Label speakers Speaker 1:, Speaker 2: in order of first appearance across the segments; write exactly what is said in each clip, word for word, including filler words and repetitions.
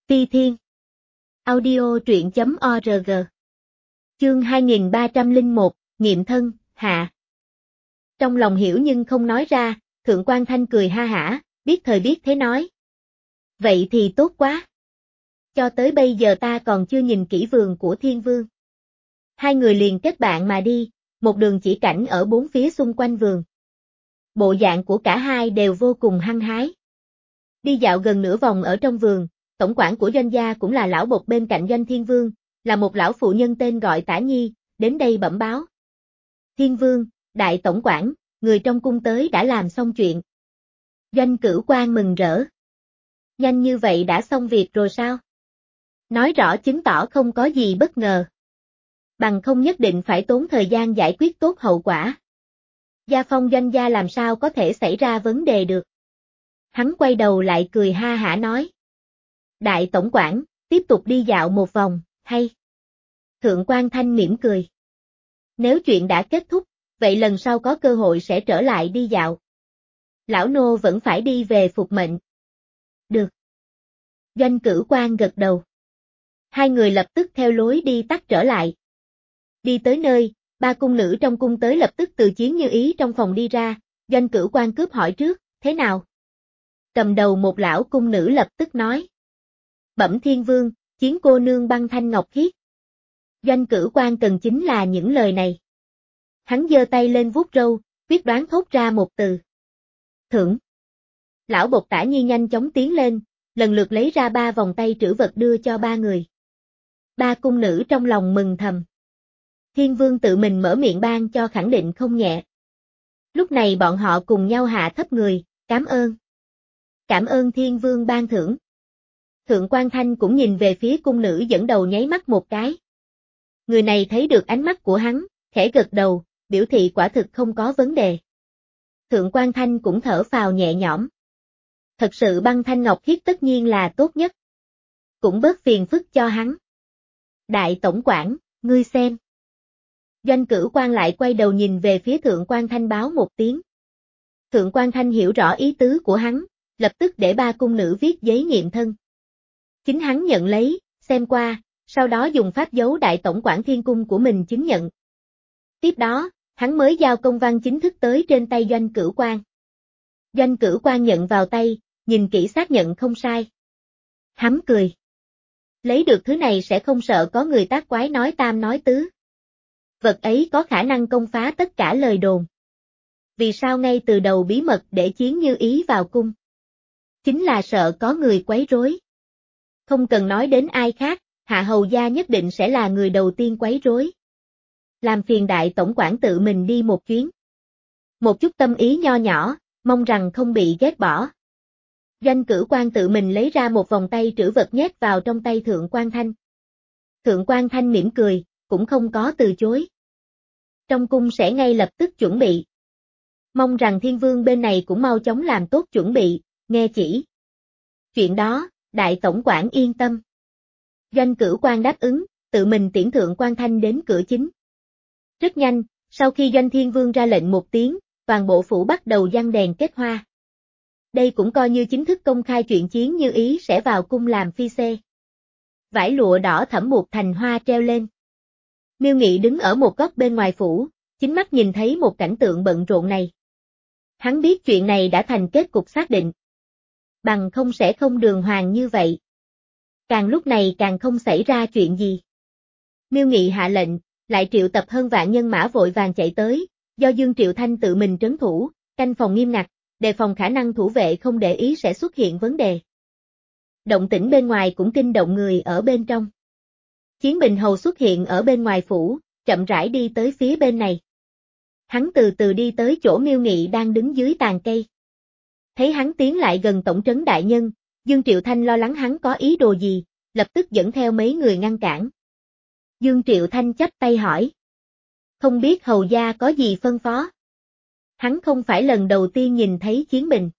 Speaker 1: Ti Thiên. Audio truyện chấm org. Chương hai nghìn ba trăm lẻ một, nghiệm thân, hạ. Trong lòng hiểu nhưng không nói ra, Thượng Quan Thanh cười ha hả, biết thời biết thế nói. Vậy thì tốt quá. Cho tới bây giờ ta còn chưa nhìn kỹ vườn của Thiên Vương. Hai người liền kết bạn mà đi, một đường chỉ cảnh ở bốn phía xung quanh vườn. Bộ dạng của cả hai đều vô cùng hăng hái. Đi dạo gần nửa vòng ở trong vườn, tổng quản của doanh gia cũng là lão bộc bên cạnh Doanh Thiên Vương, là một lão phụ nhân tên gọi Tả Nhi, đến đây bẩm báo. Thiên Vương, đại tổng quản, người trong cung tới đã làm xong chuyện. Doanh Cửu Quan mừng rỡ. Nhanh như vậy đã xong việc rồi sao? Nói rõ chứng tỏ không có gì bất ngờ. Bằng không nhất định phải tốn thời gian giải quyết tốt hậu quả. Gia phong doanh gia làm sao có thể xảy ra vấn đề được. Hắn quay đầu lại cười ha hả nói. Đại tổng quản, tiếp tục đi dạo một vòng, hay? Thượng Quan Thanh mỉm cười. Nếu chuyện đã kết thúc, vậy lần sau có cơ hội sẽ trở lại đi dạo. Lão nô vẫn phải đi về phục mệnh. Được. Doanh Cửu Quan gật đầu. Hai người lập tức theo lối đi tắt trở lại. Đi tới nơi, ba cung nữ trong cung tới lập tức từ Chiến Như Ý trong phòng đi ra, Doanh Cửu Quan cướp hỏi trước, thế nào? Cầm đầu một lão cung nữ lập tức nói. Bẩm Thiên Vương, Chiến cô nương băng thanh ngọc khiết. Doanh Cửu Quan cần chính là những lời này. Hắn giơ tay lên vuốt râu, quyết đoán thốt ra một từ. Thưởng. Lão bộc Tả Nhi nhanh chóng tiến lên, lần lượt lấy ra ba vòng tay trữ vật đưa cho ba người. Ba cung nữ trong lòng mừng thầm. Thiên Vương tự mình mở miệng ban cho khẳng định không nhẹ. Lúc này bọn họ cùng nhau hạ thấp người, cảm ơn. Cảm ơn Thiên Vương ban thưởng. Thượng Quan Thanh cũng nhìn về phía cung nữ dẫn đầu nháy mắt một cái. Người này thấy được ánh mắt của hắn, khẽ gật đầu, biểu thị quả thực không có vấn đề. Thượng Quan Thanh cũng thở phào nhẹ nhõm. Thật sự băng thanh ngọc khiết tất nhiên là tốt nhất. Cũng bớt phiền phức cho hắn. Đại tổng quản, ngươi xem. Doanh Cửu Quan lại quay đầu nhìn về phía Thượng Quan Thanh báo một tiếng. Thượng Quan Thanh hiểu rõ ý tứ của hắn, lập tức để ba cung nữ viết giấy nghiệm thân. Chính hắn nhận lấy, xem qua, sau đó dùng pháp dấu đại tổng quản thiên cung của mình chứng nhận. Tiếp đó, hắn mới giao công văn chính thức tới trên tay Doanh Cửu Quan. Doanh Cửu Quan nhận vào tay, nhìn kỹ xác nhận không sai. Hắn cười. Lấy được thứ này sẽ không sợ có người tác quái nói tam nói tứ. Vật ấy có khả năng công phá tất cả lời đồn. Vì sao ngay từ đầu bí mật để Chiến Như Ý vào cung? Chính là sợ có người quấy rối. Không cần nói đến ai khác, Hạ Hầu Gia nhất định sẽ là người đầu tiên quấy rối. Làm phiền đại tổng quản tự mình đi một chuyến. Một chút tâm ý nho nhỏ, mong rằng không bị ghét bỏ. Doanh Cửu Quan tự mình lấy ra một vòng tay trữ vật nhét vào trong tay Thượng Quan Thanh. Thượng Quan Thanh mỉm cười, cũng không có từ chối. Trong cung sẽ ngay lập tức chuẩn bị. Mong rằng Thiên Vương bên này cũng mau chóng làm tốt chuẩn bị, nghe chỉ. Chuyện đó, đại tổng quản yên tâm. Doanh Cửu Quan đáp ứng, tự mình tiễn Thượng Quan Thanh đến cửa chính. Rất nhanh, sau khi Doanh Thiên Vương ra lệnh một tiếng, toàn bộ phủ bắt đầu giăng đèn kết hoa. Đây cũng coi như chính thức công khai chuyện Chiến Như Ý sẽ vào cung làm phi xê. Vải lụa đỏ thẫm buộc thành hoa treo lên. Miêu Nghị đứng ở một góc bên ngoài phủ, chính mắt nhìn thấy một cảnh tượng bận rộn này. Hắn biết chuyện này đã thành kết cục xác định. Bằng không sẽ không đường hoàng như vậy. Càng lúc này càng không xảy ra chuyện gì. Miêu Nghị hạ lệnh, lại triệu tập hơn vạn nhân mã vội vàng chạy tới, do Dương Triệu Thanh tự mình trấn thủ, canh phòng nghiêm ngặt, đề phòng khả năng thủ vệ không để ý sẽ xuất hiện vấn đề. Động tĩnh bên ngoài cũng kinh động người ở bên trong. Chiến Bình Hầu xuất hiện ở bên ngoài phủ, chậm rãi đi tới phía bên này. Hắn từ từ đi tới chỗ Miêu Nghị đang đứng dưới tàn cây. Thấy hắn tiến lại gần tổng trấn đại nhân, Dương Triệu Thanh lo lắng hắn có ý đồ gì, lập tức dẫn theo mấy người ngăn cản. Dương Triệu Thanh chắp tay hỏi. Không biết hầu gia có gì phân phó? Hắn không phải lần đầu tiên nhìn thấy Chiến Bình.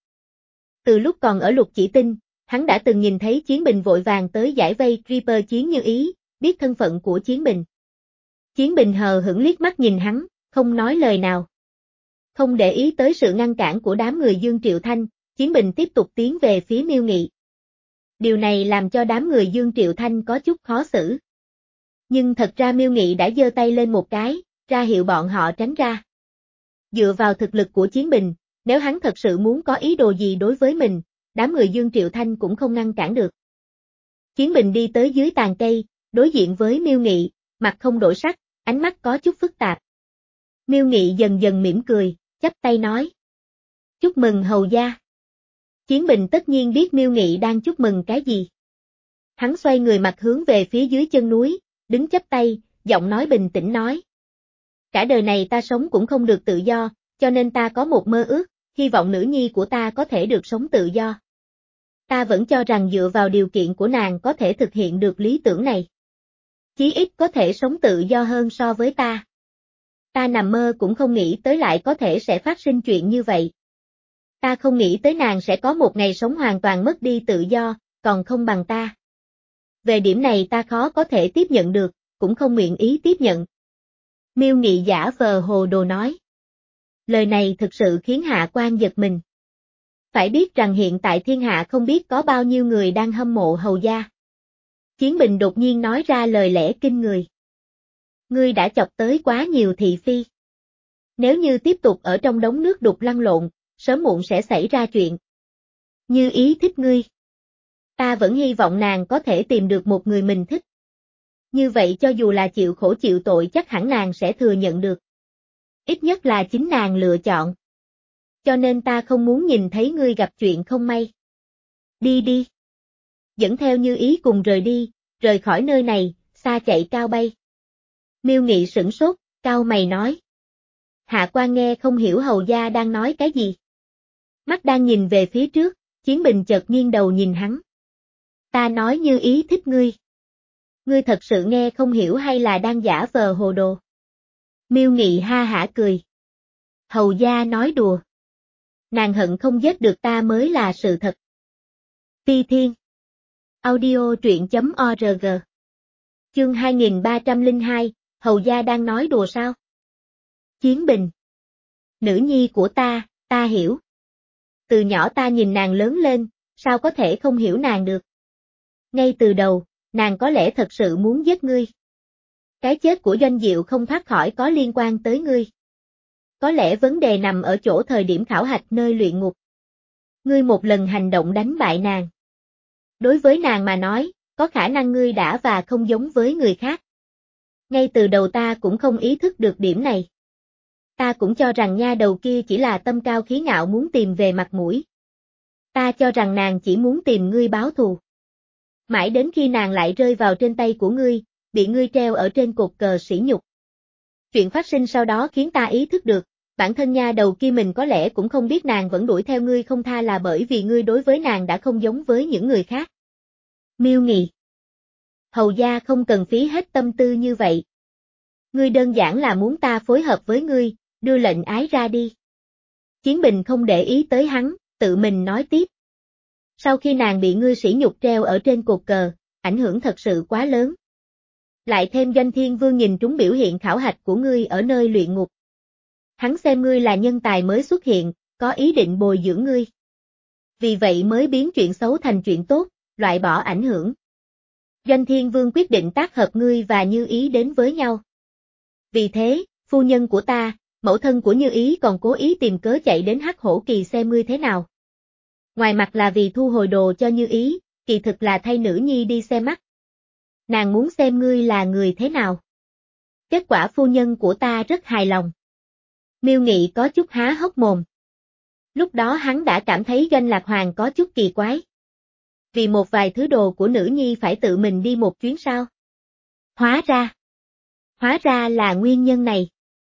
Speaker 1: Từ lúc còn ở Lục Chỉ Tinh, hắn đã từng nhìn thấy Chiến Bình vội vàng tới giải vây Creeper Chiến Như Ý, biết thân phận của Chiến Bình. Chiến Bình hờ hững liếc mắt nhìn hắn, không nói lời nào. Không để ý tới sự ngăn cản của đám người Dương Triệu Thanh, Chiến Bình tiếp tục tiến về phía Miêu Nghị. Điều này làm cho đám người Dương Triệu Thanh có chút khó xử. Nhưng thật ra Miêu Nghị đã giơ tay lên một cái, ra hiệu bọn họ tránh ra. Dựa vào thực lực của Chiến Bình, nếu hắn thật sự muốn có ý đồ gì đối với mình, đám người Dương Triệu Thanh cũng không ngăn cản được. Chiến Bình đi tới dưới tàn cây, đối diện với Miêu Nghị, mặt không đổi sắc, ánh mắt có chút phức tạp. Miêu Nghị dần dần mỉm cười, chắp tay nói. Chúc mừng hầu gia. Chiến Bình tất nhiên biết Miêu Nghị đang chúc mừng cái gì. Hắn xoay người mặt hướng về phía dưới chân núi, đứng chắp tay, giọng nói bình tĩnh nói. Cả đời này ta sống cũng không được tự do, cho nên ta có một mơ ước, hy vọng nữ nhi của ta có thể được sống tự do. Ta vẫn cho rằng dựa vào điều kiện của nàng có thể thực hiện được lý tưởng này. Chí ít có thể sống tự do hơn so với ta. Ta nằm mơ cũng không nghĩ tới lại có thể sẽ phát sinh chuyện như vậy. Ta không nghĩ tới nàng sẽ có một ngày sống hoàn toàn mất đi tự do, còn không bằng ta. Về điểm này ta khó có thể tiếp nhận được, cũng không nguyện ý tiếp nhận. Miêu Nghị giả vờ hồ đồ nói. Lời này thực sự khiến Hạ Quan giật mình. Phải biết rằng hiện tại thiên hạ không biết có bao nhiêu người đang hâm mộ hầu gia. Chiến Bình đột nhiên nói ra lời lẽ kinh người. Ngươi đã chọc tới quá nhiều thị phi. Nếu như tiếp tục ở trong đống nước đục lăn lộn, sớm muộn sẽ xảy ra chuyện. Như Ý thích ngươi. Ta vẫn hy vọng nàng có thể tìm được một người mình thích. Như vậy cho dù là chịu khổ chịu tội chắc hẳn nàng sẽ thừa nhận được. Ít nhất là chính nàng lựa chọn. Cho nên ta không muốn nhìn thấy ngươi gặp chuyện không may. Đi đi. Dẫn theo Như Ý cùng rời đi, rời khỏi nơi này, xa chạy cao bay. Miêu Nghị sửng sốt, cau mày nói. Hạ Quan nghe không hiểu hầu gia đang nói cái gì. Mắt đang nhìn về phía trước, Chiến Bình chợt nghiêng đầu nhìn hắn. Ta nói Như Ý thích ngươi. Ngươi thật sự nghe không hiểu hay là đang giả vờ hồ đồ? Miêu Nghị ha hả cười. Hầu gia nói đùa. Nàng hận không giết được ta mới là sự thật. Phi Thiên. Audio truyện chấm org. Chương hai nghìn ba trăm lẻ hai, hầu gia đang nói đùa sao? Chiến Bình. Nữ nhi của ta, ta hiểu. Từ nhỏ ta nhìn nàng lớn lên, sao có thể không hiểu nàng được? Ngay từ đầu, nàng có lẽ thật sự muốn giết ngươi. Cái chết của Doanh Diệu không thoát khỏi có liên quan tới ngươi. Có lẽ vấn đề nằm ở chỗ thời điểm khảo hạch nơi luyện ngục. Ngươi một lần hành động đánh bại nàng. Đối với nàng mà nói, có khả năng ngươi đã và không giống với người khác. Ngay từ đầu ta cũng không ý thức được điểm này. Ta cũng cho rằng nha đầu kia chỉ là tâm cao khí ngạo muốn tìm về mặt mũi. Ta cho rằng nàng chỉ muốn tìm ngươi báo thù. Mãi đến khi nàng lại rơi vào trên tay của ngươi, bị ngươi treo ở trên cột cờ sỉ nhục. Chuyện phát sinh sau đó khiến ta ý thức được, bản thân nha đầu kia mình có lẽ cũng không biết nàng vẫn đuổi theo ngươi không tha là bởi vì ngươi đối với nàng đã không giống với những người khác. Miêu Nghị. Hầu gia không cần phí hết tâm tư như vậy. Ngươi đơn giản là muốn ta phối hợp với ngươi, đưa lệnh ái ra đi. Chiến Bình không để ý tới hắn, tự mình nói tiếp. Sau khi nàng bị ngươi sỉ nhục treo ở trên cột cờ, ảnh hưởng thật sự quá lớn. Lại thêm Doanh Thiên Vương nhìn trúng biểu hiện khảo hạch của ngươi ở nơi luyện ngục. Hắn xem ngươi là nhân tài mới xuất hiện, có ý định bồi dưỡng ngươi. Vì vậy mới biến chuyện xấu thành chuyện tốt, loại bỏ ảnh hưởng. Doanh Thiên Vương quyết định tác hợp ngươi và Như Ý đến với nhau. Vì thế, phu nhân của ta, mẫu thân của Như Ý còn cố ý tìm cớ chạy đến Hắc Hổ Kỳ xem ngươi thế nào. Ngoài mặt là vì thu hồi đồ cho Như Ý, kỳ thực là thay nữ nhi đi xem mắt. Nàng muốn xem ngươi là người thế nào. Kết quả phu nhân của ta rất hài lòng. Miêu Nghị có chút há hốc mồm. Lúc đó hắn đã cảm thấy Doanh Lạc Hoàng có chút kỳ quái. Vì một vài thứ đồ của nữ nhi phải tự mình đi một chuyến sao? Hóa ra. Hóa ra là nguyên nhân này.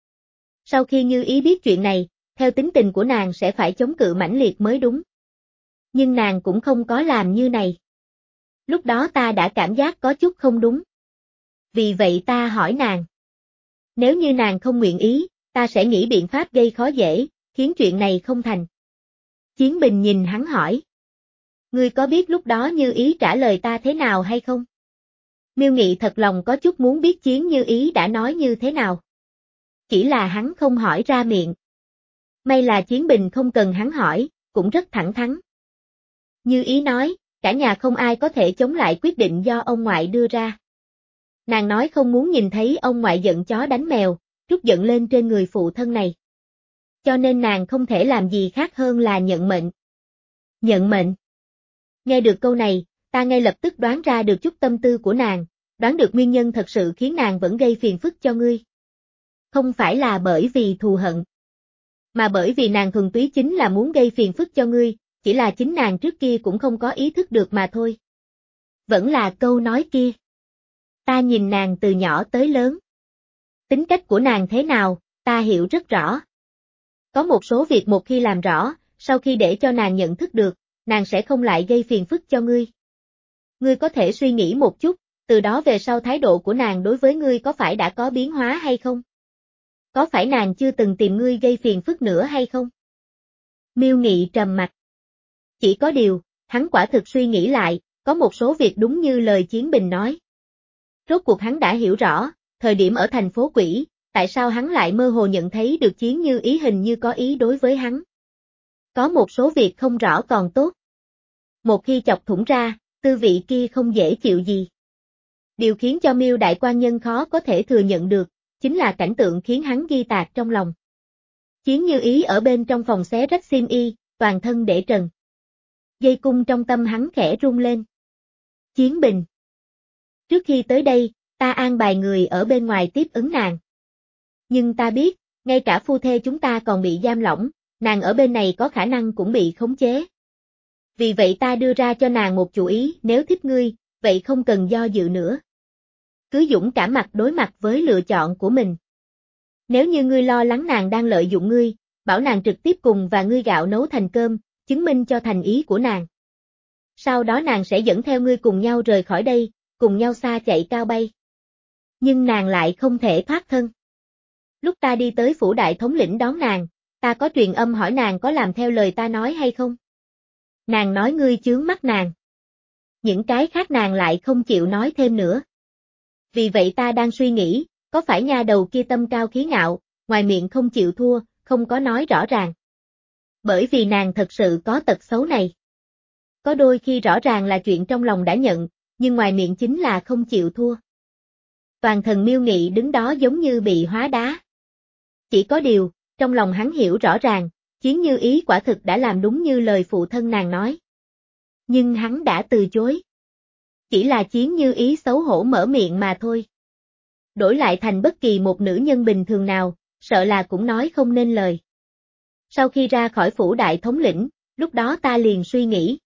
Speaker 1: Sau khi Như Ý biết chuyện này, theo tính tình của nàng sẽ phải chống cự mãnh liệt mới đúng. Nhưng nàng cũng không có làm như này. Lúc đó ta đã cảm giác có chút không đúng. Vì vậy ta hỏi nàng. Nếu như nàng không nguyện ý, ta sẽ nghĩ biện pháp gây khó dễ, khiến chuyện này không thành. Chiến Bình nhìn hắn hỏi. Ngươi có biết lúc đó Như Ý trả lời ta thế nào hay không? Miêu Nghị thật lòng có chút muốn biết Chiến Như Ý đã nói như thế nào. Chỉ là hắn không hỏi ra miệng. May là Chiến Bình không cần hắn hỏi, cũng rất thẳng thắn. Như Ý nói, cả nhà không ai có thể chống lại quyết định do ông ngoại đưa ra. Nàng nói không muốn nhìn thấy ông ngoại giận chó đánh mèo, trút giận lên trên người phụ thân này. Cho nên nàng không thể làm gì khác hơn là nhận mệnh. Nhận mệnh. Nghe được câu này, ta ngay lập tức đoán ra được chút tâm tư của nàng, đoán được nguyên nhân thật sự khiến nàng vẫn gây phiền phức cho ngươi. Không phải là bởi vì thù hận, mà bởi vì nàng thuần túy chính là muốn gây phiền phức cho ngươi, chỉ là chính nàng trước kia cũng không có ý thức được mà thôi. Vẫn là câu nói kia. Ta nhìn nàng từ nhỏ tới lớn. Tính cách của nàng thế nào, ta hiểu rất rõ. Có một số việc một khi làm rõ, sau khi để cho nàng nhận thức được, nàng sẽ không lại gây phiền phức cho ngươi. Ngươi có thể suy nghĩ một chút, từ đó về sau thái độ của nàng đối với ngươi có phải đã có biến hóa hay không? Có phải nàng chưa từng tìm ngươi gây phiền phức nữa hay không? Miêu Nghị trầm mặt. Chỉ có điều, hắn quả thực suy nghĩ lại, có một số việc đúng như lời Chiến Bình nói. Rốt cuộc hắn đã hiểu rõ, thời điểm ở thành phố Quỷ, tại sao hắn lại mơ hồ nhận thấy được Chiến Như Ý hình như có ý đối với hắn. Có một số việc không rõ còn tốt. Một khi chọc thủng ra, tư vị kia không dễ chịu gì. Điều khiến cho Miêu Đại Quan Nhân khó có thể thừa nhận được, chính là cảnh tượng khiến hắn ghi tạc trong lòng. Chiến Như Ý ở bên trong phòng xé rách xiêm y, toàn thân để trần. Dây cung trong tâm hắn khẽ rung lên. Chiến Bình. Trước khi tới đây, ta an bài người ở bên ngoài tiếp ứng nàng. Nhưng ta biết, ngay cả phu thê chúng ta còn bị giam lỏng, nàng ở bên này có khả năng cũng bị khống chế. Vì vậy ta đưa ra cho nàng một chủ ý, nếu thích ngươi, vậy không cần do dự nữa. Cứ dũng cảm mặt đối mặt với lựa chọn của mình. Nếu như ngươi lo lắng nàng đang lợi dụng ngươi, bảo nàng trực tiếp cùng và ngươi gạo nấu thành cơm, chứng minh cho thành ý của nàng. Sau đó nàng sẽ dẫn theo ngươi cùng nhau rời khỏi đây, cùng nhau xa chạy cao bay. Nhưng nàng lại không thể thoát thân. Lúc ta đi tới phủ đại thống lĩnh đón nàng, ta có truyền âm hỏi nàng có làm theo lời ta nói hay không? Nàng nói ngươi chướng mắt nàng. Những cái khác nàng lại không chịu nói thêm nữa. Vì vậy ta đang suy nghĩ, có phải nha đầu kia tâm cao khí ngạo, ngoài miệng không chịu thua, không có nói rõ ràng. Bởi vì nàng thật sự có tật xấu này. Có đôi khi rõ ràng là chuyện trong lòng đã nhận, nhưng ngoài miệng chính là không chịu thua. Toàn thân Miêu Nghị đứng đó giống như bị hóa đá. Chỉ có điều, trong lòng hắn hiểu rõ ràng, Chiến Như Ý quả thực đã làm đúng như lời phụ thân nàng nói. Nhưng hắn đã từ chối. Chỉ là Chiến Như Ý xấu hổ mở miệng mà thôi. Đổi lại thành bất kỳ một nữ nhân bình thường nào, sợ là cũng nói không nên lời. Sau khi ra khỏi phủ đại thống lĩnh, lúc đó ta liền suy nghĩ.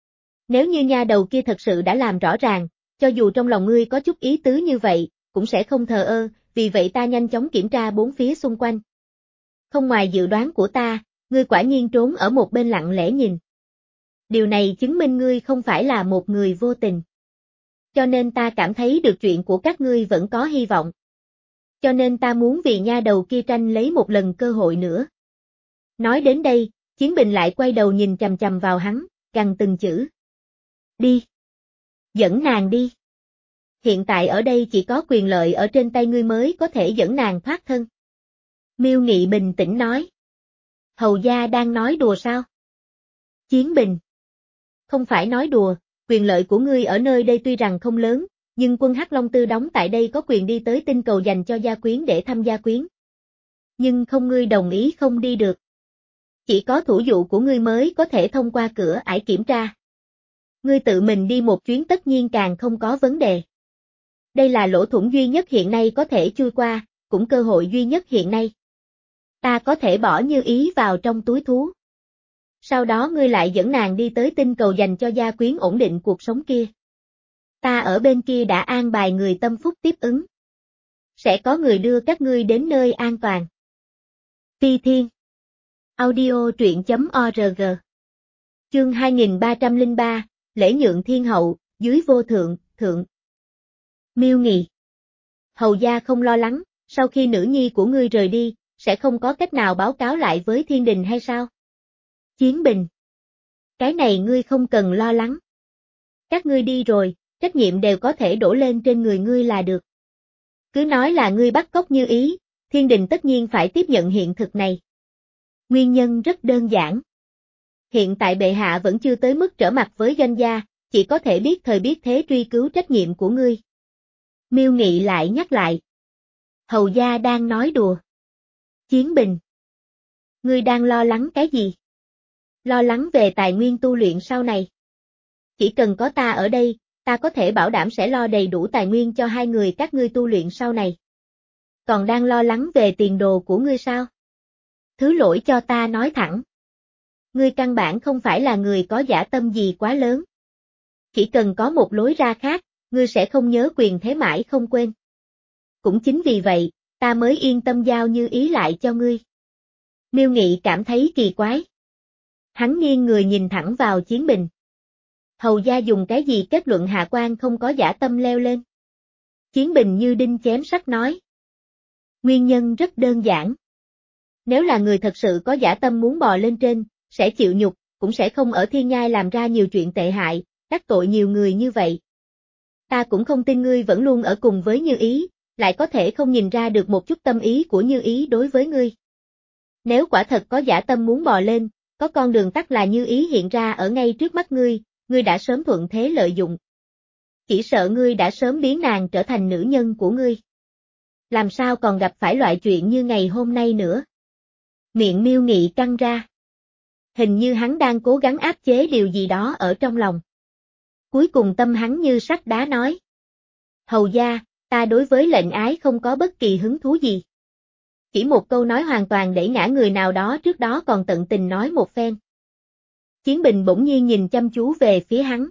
Speaker 1: Nếu như nha đầu kia thật sự đã làm rõ ràng, cho dù trong lòng ngươi có chút ý tứ như vậy, cũng sẽ không thờ ơ, vì vậy ta nhanh chóng kiểm tra bốn phía xung quanh. Không ngoài dự đoán của ta, ngươi quả nhiên trốn ở một bên lặng lẽ nhìn. Điều này chứng minh ngươi không phải là một người vô tình. Cho nên ta cảm thấy được chuyện của các ngươi vẫn có hy vọng. Cho nên ta muốn vì nha đầu kia tranh lấy một lần cơ hội nữa. Nói đến đây, Chiến Bình lại quay đầu nhìn chằm chằm vào hắn, gằn từng chữ. Đi. Dẫn nàng đi. Hiện tại ở đây chỉ có quyền lợi ở trên tay ngươi mới có thể dẫn nàng thoát thân. Miêu Nghị bình tĩnh nói. Hầu gia đang nói đùa sao? Chiến Bình. Không phải nói đùa, quyền lợi của ngươi ở nơi đây tuy rằng không lớn, nhưng quân Hắc Long Tư đóng tại đây có quyền đi tới tinh cầu dành cho gia quyến để thăm gia quyến. Nhưng không ngươi đồng ý không đi được. Chỉ có thủ dụ của ngươi mới có thể thông qua cửa ải kiểm tra. Ngươi tự mình đi một chuyến tất nhiên càng không có vấn đề. Đây là lỗ thủng duy nhất hiện nay có thể chui qua, cũng cơ hội duy nhất hiện nay. Ta có thể bỏ Như Ý vào trong túi thú. Sau đó ngươi lại dẫn nàng đi tới tinh cầu dành cho gia quyến ổn định cuộc sống kia. Ta ở bên kia đã an bài người tâm phúc tiếp ứng. Sẽ có người đưa các ngươi đến nơi an toàn. Phi Thiên. Audio truyện chấm org. Chương hai nghìn ba trăm lẻ ba, lễ nhượng thiên hậu, dưới vô thượng, thượng. Miêu Nghị. Hầu gia không lo lắng, sau khi nữ nhi của ngươi rời đi, sẽ không có cách nào báo cáo lại với thiên đình hay sao? Chiến Bình. Cái này ngươi không cần lo lắng. Các ngươi đi rồi, trách nhiệm đều có thể đổ lên trên người ngươi là được. Cứ nói là ngươi bắt cóc Như Ý, thiên đình tất nhiên phải tiếp nhận hiện thực này. Nguyên nhân rất đơn giản. Hiện tại bệ hạ vẫn chưa tới mức trở mặt với doanh gia, chỉ có thể biết thời biết thế truy cứu trách nhiệm của ngươi. Miêu Nghị lại nhắc lại. Hầu gia đang nói đùa. Chiến Bình. Ngươi đang lo lắng cái gì? Lo lắng về tài nguyên tu luyện sau này. Chỉ cần có ta ở đây, ta có thể bảo đảm sẽ lo đầy đủ tài nguyên cho hai người các ngươi tu luyện sau này. Còn đang lo lắng về tiền đồ của ngươi sao? Thứ lỗi cho ta nói thẳng. Ngươi căn bản không phải là người có dã tâm gì quá lớn. Chỉ cần có một lối ra khác, ngươi sẽ không nhớ quyền thế mãi không quên. Cũng chính vì vậy, ta mới yên tâm giao Như Ý lại cho ngươi. Miêu Nghị cảm thấy kỳ quái. Hắn nghiêng người nhìn thẳng vào Chiến Bình. Hầu gia dùng cái gì kết luận Hạ Quan không có dã tâm leo lên? Chiến Bình như đinh chém sắt nói. Nguyên nhân rất đơn giản. Nếu là người thật sự có dã tâm muốn bò lên trên, sẽ chịu nhục, cũng sẽ không ở thiên nhai làm ra nhiều chuyện tệ hại, đắc tội nhiều người như vậy. Ta cũng không tin ngươi vẫn luôn ở cùng với Như Ý, lại có thể không nhìn ra được một chút tâm ý của Như Ý đối với ngươi. Nếu quả thật có dã tâm muốn bò lên, có con đường tắt là Như Ý hiện ra ở ngay trước mắt ngươi, ngươi đã sớm thuận thế lợi dụng. Chỉ sợ ngươi đã sớm biến nàng trở thành nữ nhân của ngươi. Làm sao còn gặp phải loại chuyện như ngày hôm nay nữa? Miệng Miêu Nghị căng ra. Hình như hắn đang cố gắng áp chế điều gì đó ở trong lòng. Cuối cùng tâm hắn như sắt đá nói. Hầu gia, ta đối với lệnh ái không có bất kỳ hứng thú gì. Chỉ một câu nói hoàn toàn để ngã người nào đó trước đó còn tận tình nói một phen. Chiến Bình bỗng nhiên nhìn chăm chú về phía hắn.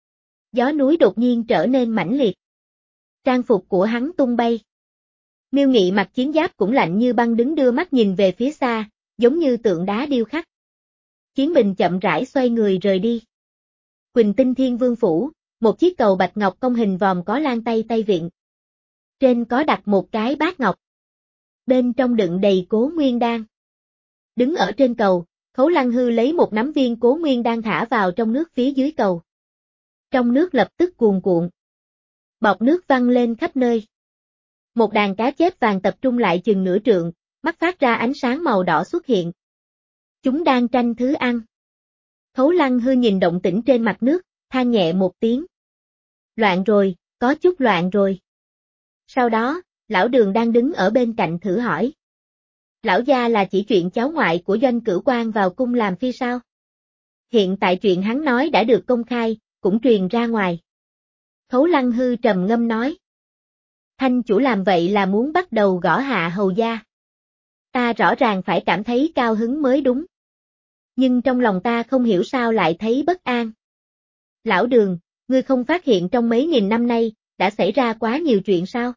Speaker 1: Gió núi đột nhiên trở nên mãnh liệt. Trang phục của hắn tung bay. Miêu Nghị mặc chiến giáp cũng lạnh như băng đứng đưa mắt nhìn về phía xa, giống như tượng đá điêu khắc. Chiến Bình chậm rãi xoay người rời đi. Quỳnh Tinh Thiên Vương Phủ, một chiếc cầu bạch ngọc cong hình vòm có lan tay tay vịn. Trên có đặt một cái bát ngọc. Bên trong đựng đầy Cố Nguyên Đan. Đứng ở trên cầu, Khấu Lăng Hư lấy một nắm viên Cố Nguyên Đan thả vào trong nước phía dưới cầu. Trong nước lập tức cuồn cuộn. Bọt nước văng lên khắp nơi. Một đàn cá chép vàng tập trung lại chừng nửa trượng, mắt phát ra ánh sáng màu đỏ xuất hiện. Chúng đang tranh thứ ăn. Khấu Lăng Hư nhìn động tĩnh trên mặt nước, than nhẹ một tiếng. Loạn rồi, có chút loạn rồi. Sau đó, lão Đường đang đứng ở bên cạnh thử hỏi. Lão gia là chỉ chuyện cháu ngoại của Doanh Cửu Quan vào cung làm phi sao? Hiện tại chuyện hắn nói đã được công khai, cũng truyền ra ngoài. Khấu Lăng Hư trầm ngâm nói. Thanh chủ làm vậy là muốn bắt đầu gõ hạ hầu gia. Ta rõ ràng phải cảm thấy cao hứng mới đúng. Nhưng trong lòng ta không hiểu sao lại thấy bất an. Lão Đường, ngươi không phát hiện trong mấy nghìn năm nay, đã xảy ra quá nhiều chuyện sao?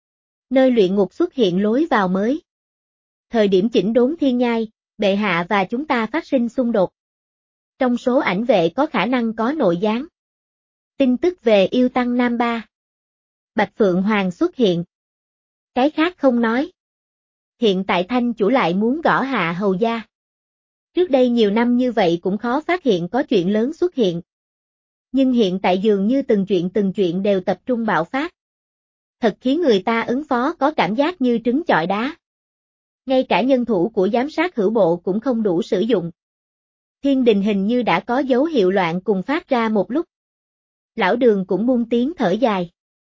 Speaker 1: Nơi luyện ngục xuất hiện lối vào mới. Thời điểm chỉnh đốn thiên nhai, bệ hạ và chúng ta phát sinh xung đột. Trong số ảnh vệ có khả năng có nội gián. Tin tức về yêu tăng Nam Ba. Bạch Phượng Hoàng xuất hiện. Cái khác không nói. Hiện tại Thanh chủ lại muốn gõ hạ hầu gia. Trước đây nhiều năm như vậy cũng khó phát hiện có chuyện lớn xuất hiện. Nhưng hiện tại dường như từng chuyện từng chuyện đều tập trung bạo phát. Thật khiến người ta ứng phó có cảm giác như trứng chọi đá. Ngay cả nhân thủ của giám sát hữu bộ cũng không đủ sử dụng. Thiên đình hình như đã có dấu hiệu loạn cùng phát ra một lúc. Lão Đường cũng buông tiếng thở dài.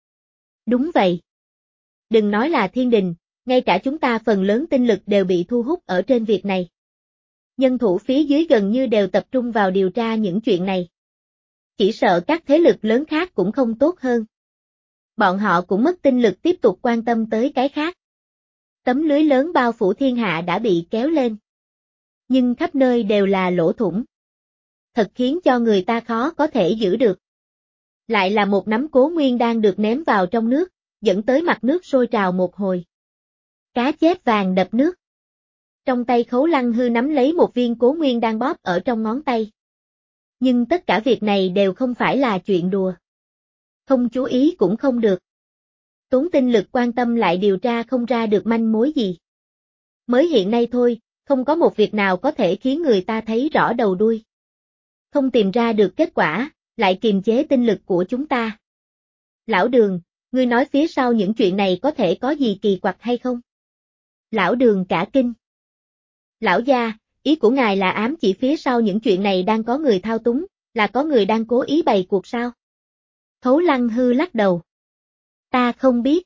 Speaker 1: Đúng vậy. Đừng nói là thiên đình, ngay cả chúng ta phần lớn tinh lực đều bị thu hút ở trên việc này. Nhân thủ phía dưới gần như đều tập trung vào điều tra những chuyện này. Chỉ sợ các thế lực lớn khác cũng không tốt hơn. Bọn họ cũng mất tinh lực tiếp tục quan tâm tới cái khác. Tấm lưới lớn bao phủ thiên hạ đã bị kéo lên. Nhưng khắp nơi đều là lỗ thủng. Thật khiến cho người ta khó có thể giữ được. Lại là một nắm Cố Nguyên đang được ném vào trong nước, dẫn tới mặt nước sôi trào một hồi. Cá chép vàng đập nước. Trong tay Khấu Lăng Hư nắm lấy một viên Cố Nguyên đang bóp ở trong ngón tay. Nhưng tất cả việc này đều không phải là chuyện đùa. Không chú ý cũng không được. Tốn tinh lực quan tâm lại điều tra không ra được manh mối gì. Mới hiện nay thôi, không có một việc nào có thể khiến người ta thấy rõ đầu đuôi. Không tìm ra được kết quả, lại kiềm chế tinh lực của chúng ta. Lão Đường, ngươi nói phía sau những chuyện này có thể có gì kỳ quặc hay không? Lão Đường cả kinh. Lão gia, ý của ngài là ám chỉ phía sau những chuyện này đang có người thao túng, là có người đang cố ý bày cuộc sao? Khấu Lăng Hư lắc đầu. Ta không biết.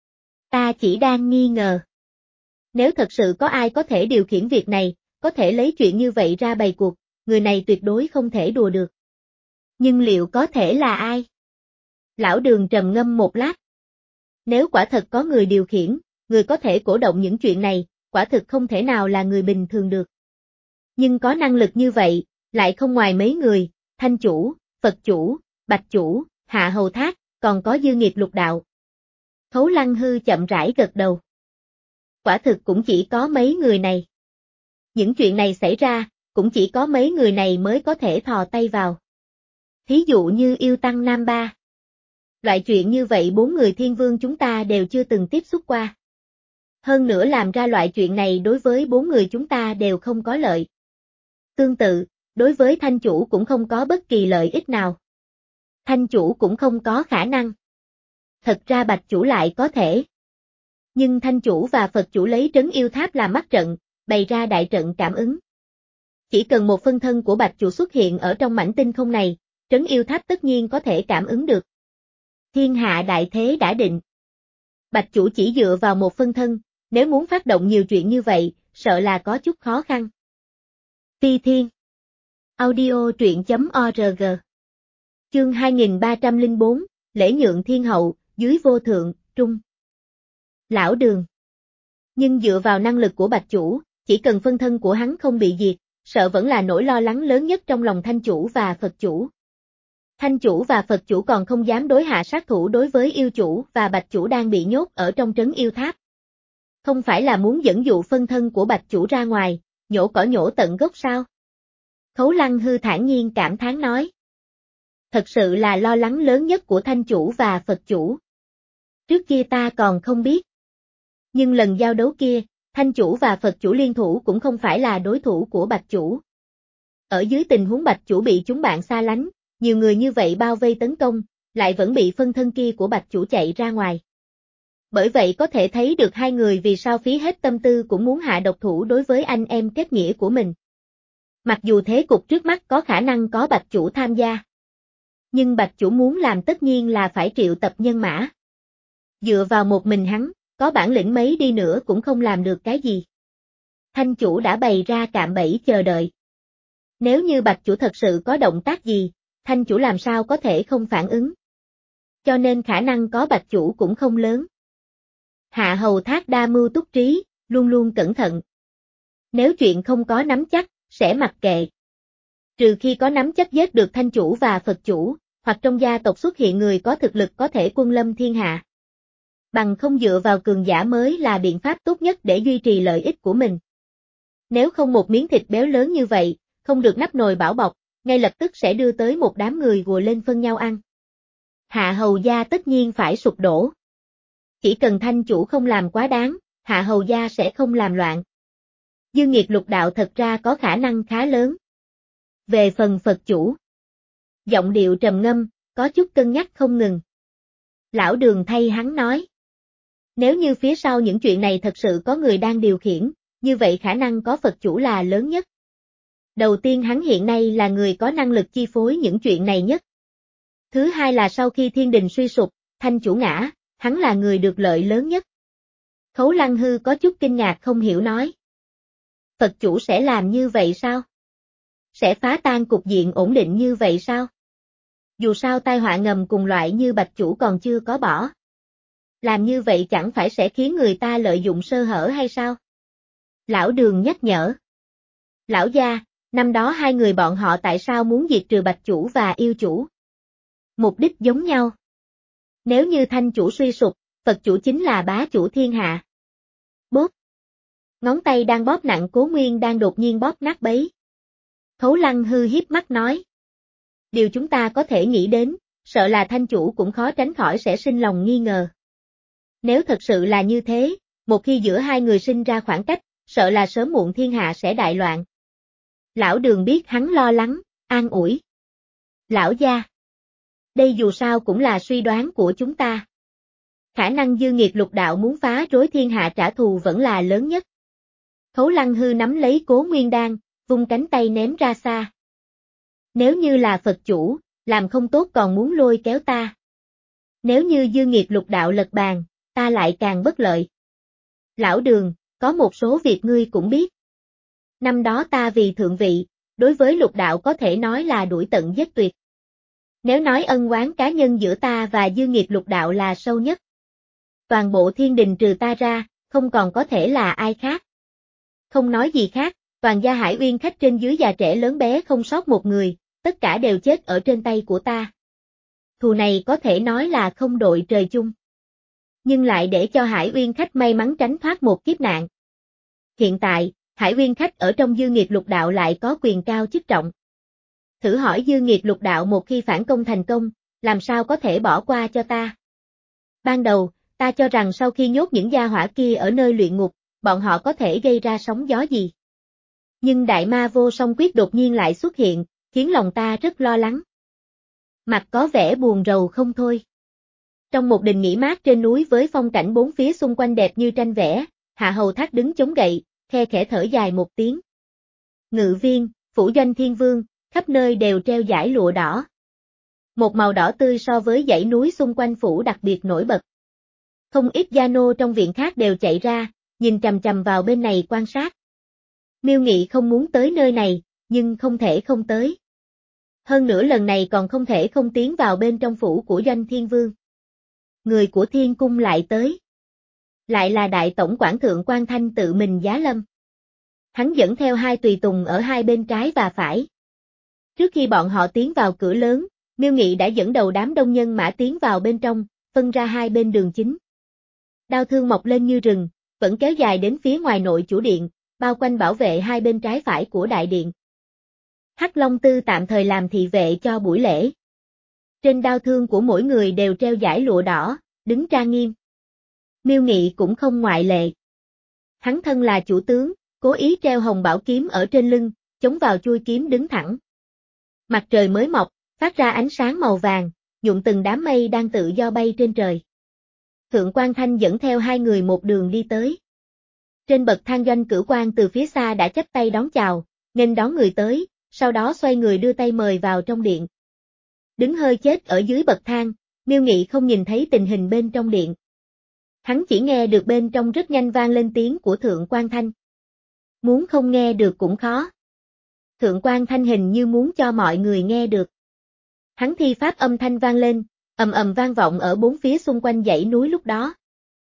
Speaker 1: Ta chỉ đang nghi ngờ. Nếu thật sự có ai có thể điều khiển việc này, có thể lấy chuyện như vậy ra bày cuộc, người này tuyệt đối không thể đùa được. Nhưng liệu có thể là ai? Lão Đường trầm ngâm một lát. Nếu quả thật có người điều khiển, người có thể cổ động những chuyện này, quả thực không thể nào là người bình thường được. Nhưng có năng lực như vậy, lại không ngoài mấy người, Thanh Chủ, Phật Chủ, Bạch Chủ, Hạ Hầu Thác, còn có Dư Nghiệt Lục Đạo. Khấu Lăng Hư chậm rãi gật đầu. Quả thực cũng chỉ có mấy người này. Những chuyện này xảy ra, cũng chỉ có mấy người này mới có thể thò tay vào. Thí dụ như Yêu Tăng Nam Ba. Loại chuyện như vậy bốn người thiên vương chúng ta đều chưa từng tiếp xúc qua. Hơn nữa làm ra loại chuyện này đối với bốn người chúng ta đều không có lợi. Tương tự, đối với Thanh Chủ cũng không có bất kỳ lợi ích nào. Thanh Chủ cũng không có khả năng. Thật ra Bạch Chủ lại có thể. Nhưng Thanh Chủ và Phật Chủ lấy trấn yêu tháp làm mắt trận, bày ra đại trận cảm ứng. Chỉ cần một phân thân của Bạch Chủ xuất hiện ở trong mảnh tinh không này, trấn yêu tháp tất nhiên có thể cảm ứng được. Thiên hạ đại thế đã định. Bạch Chủ chỉ dựa vào một phân thân, nếu muốn phát động nhiều chuyện như vậy, sợ là có chút khó khăn. Phi Thiên Audio truyện chấm org Chương hai nghìn ba trăm lẻ bốn, Lễ nhượng thiên hậu, dưới vô thượng, trung. Lão Đường. Nhưng dựa vào năng lực của Bạch Chủ, chỉ cần phân thân của hắn không bị diệt, sợ vẫn là nỗi lo lắng lớn nhất trong lòng Thanh Chủ và Phật Chủ. Thanh Chủ và Phật Chủ còn không dám đối hạ sát thủ đối với yêu chủ và Bạch Chủ đang bị nhốt ở trong trấn yêu tháp. Không phải là muốn dẫn dụ phân thân của Bạch Chủ ra ngoài, nhổ cỏ nhổ tận gốc sao? Khấu Lăng Hư thản nhiên cảm thán nói. Thật sự là lo lắng lớn nhất của Thanh Chủ và Phật Chủ. Trước kia ta còn không biết. Nhưng lần giao đấu kia, Thanh Chủ và Phật Chủ liên thủ cũng không phải là đối thủ của Bạch Chủ. Ở dưới tình huống Bạch Chủ bị chúng bạn xa lánh, nhiều người như vậy bao vây tấn công, lại vẫn bị phân thân kia của Bạch Chủ chạy ra ngoài. Bởi vậy có thể thấy được hai người vì sao phí hết tâm tư cũng muốn hạ độc thủ đối với anh em kết nghĩa của mình. Mặc dù thế cục trước mắt có khả năng có Bạch Chủ tham gia. Nhưng Bạch Chủ muốn làm tất nhiên là phải triệu tập nhân mã. Dựa vào một mình hắn, có bản lĩnh mấy đi nữa cũng không làm được cái gì. Thanh Chủ đã bày ra cạm bẫy chờ đợi. Nếu như Bạch Chủ thật sự có động tác gì, Thanh Chủ làm sao có thể không phản ứng. Cho nên khả năng có Bạch Chủ cũng không lớn. Hạ Hầu Thác đa mưu túc trí, luôn luôn cẩn thận. Nếu chuyện không có nắm chắc, sẽ mặc kệ. Trừ khi có nắm chắc giết được Thanh Chủ và Phật Chủ, hoặc trong gia tộc xuất hiện người có thực lực có thể quân lâm thiên hạ. Bằng không dựa vào cường giả mới là biện pháp tốt nhất để duy trì lợi ích của mình. Nếu không một miếng thịt béo lớn như vậy, không được nắp nồi bảo bọc, ngay lập tức sẽ đưa tới một đám người gùa lên phân nhau ăn. Hạ Hầu gia tất nhiên phải sụp đổ. Chỉ cần Thanh Chủ không làm quá đáng, Hạ Hầu gia sẽ không làm loạn. Dư Nghiệt Lục Đạo thật ra có khả năng khá lớn. Về phần Phật Chủ, giọng điệu trầm ngâm, có chút cân nhắc không ngừng. Lão Đường thay hắn nói. Nếu như phía sau những chuyện này thật sự có người đang điều khiển, như vậy khả năng có Phật Chủ là lớn nhất. Đầu tiên hắn hiện nay là người có năng lực chi phối những chuyện này nhất. Thứ hai là sau khi thiên đình suy sụp, Thanh Chủ ngã, hắn là người được lợi lớn nhất. Khấu Lăng Hư có chút kinh ngạc không hiểu nói. Phật Chủ sẽ làm như vậy sao? Sẽ phá tan cục diện ổn định như vậy sao? Dù sao tai họa ngầm cùng loại như Bạch Chủ còn chưa có bỏ. Làm như vậy chẳng phải sẽ khiến người ta lợi dụng sơ hở hay sao? Lão Đường nhắc nhở. Lão gia, năm đó hai người bọn họ tại sao muốn diệt trừ Bạch Chủ và yêu chủ? Mục đích giống nhau. Nếu như Thanh Chủ suy sụp, Phật Chủ chính là bá chủ thiên hạ. Bóp. Ngón tay đang bóp nặng Cố Nguyên đang đột nhiên bóp nát bấy. Khấu Lăng Hư hiếp mắt nói. Điều chúng ta có thể nghĩ đến, sợ là Thanh Chủ cũng khó tránh khỏi sẽ sinh lòng nghi ngờ. Nếu thật sự là như thế, một khi giữa hai người sinh ra khoảng cách, sợ là sớm muộn thiên hạ sẽ đại loạn. Lão Đường biết hắn lo lắng, an ủi. Lão gia. Đây dù sao cũng là suy đoán của chúng ta. Khả năng Dư Nghiệt Lục Đạo muốn phá rối thiên hạ trả thù vẫn là lớn nhất. Khấu Lăng Hư nắm lấy Cố Nguyên Đan, vung cánh tay ném ra xa. Nếu như là Phật chủ, làm không tốt còn muốn lôi kéo ta. Nếu như dư nghiệp lục đạo lật bàn, ta lại càng bất lợi. Lão Đường, có một số việc ngươi cũng biết. Năm đó ta vì thượng vị, đối với lục đạo có thể nói là đuổi tận giết tuyệt. Nếu nói ân oán cá nhân giữa ta và dư nghiệp lục đạo là sâu nhất. Toàn bộ thiên đình trừ ta ra, không còn có thể là ai khác. Không nói gì khác, toàn gia Hải Uyên khách trên dưới già trẻ lớn bé không sót một người, tất cả đều chết ở trên tay của ta. Thù này có thể nói là không đội trời chung. Nhưng lại để cho Hải Uyên khách may mắn tránh thoát một kiếp nạn. Hiện tại, Hải Uyên khách ở trong dư nghiệp lục đạo lại có quyền cao chức trọng. Thử hỏi dư nghiệp lục đạo một khi phản công thành công, làm sao có thể bỏ qua cho ta? Ban đầu, ta cho rằng sau khi nhốt những gia hỏa kia ở nơi luyện ngục, bọn họ có thể gây ra sóng gió gì. Nhưng đại ma vô song quyết đột nhiên lại xuất hiện, khiến lòng ta rất lo lắng. Mặt có vẻ buồn rầu không thôi. Trong một đình nghỉ mát trên núi với phong cảnh bốn phía xung quanh đẹp như tranh vẽ, Hạ Hầu Thác đứng chống gậy, khe khẽ thở dài một tiếng. Ngự viên, phủ doanh thiên vương, khắp nơi đều treo dải lụa đỏ. Một màu đỏ tươi so với dãy núi xung quanh phủ đặc biệt nổi bật. Không ít gia nô trong viện khác đều chạy ra, nhìn chằm chằm vào bên này quan sát. Miêu Nghị không muốn tới nơi này, nhưng không thể không tới. Hơn nữa lần này còn không thể không tiến vào bên trong phủ của doanh thiên vương. Người của thiên cung lại tới. Lại là đại tổng quản thượng Quan Thanh tự mình giá lâm. Hắn dẫn theo hai tùy tùng ở hai bên trái và phải. Trước khi bọn họ tiến vào cửa lớn, Miêu Nghị đã dẫn đầu đám đông nhân mã tiến vào bên trong, phân ra hai bên đường chính. Đao thương mọc lên như rừng, vẫn kéo dài đến phía ngoài nội chủ điện, bao quanh bảo vệ hai bên trái phải của đại điện. Hắc Long Tư tạm thời làm thị vệ cho buổi lễ. Trên đao thương của mỗi người đều treo dải lụa đỏ, đứng trang nghiêm. Miêu Nghị cũng không ngoại lệ. Hắn thân là chủ tướng, cố ý treo hồng bảo kiếm ở trên lưng, chống vào chuôi kiếm đứng thẳng. Mặt trời mới mọc, phát ra ánh sáng màu vàng, nhuộm từng đám mây đang tự do bay trên trời. Thượng Quan Thanh dẫn theo hai người một đường đi tới. Trên bậc thang Doanh Cửu Quan từ phía xa đã chắp tay đón chào, nghênh đón người tới, sau đó xoay người đưa tay mời vào trong điện. Đứng hơi chết ở dưới bậc thang, Miêu Nghị không nhìn thấy tình hình bên trong điện. Hắn chỉ nghe được bên trong rất nhanh vang lên tiếng của Thượng Quan Thanh. Muốn không nghe được cũng khó. Thượng Quan Thanh hình như muốn cho mọi người nghe được. Hắn thi pháp âm thanh vang lên, ầm ầm vang vọng ở bốn phía xung quanh dãy núi lúc đó.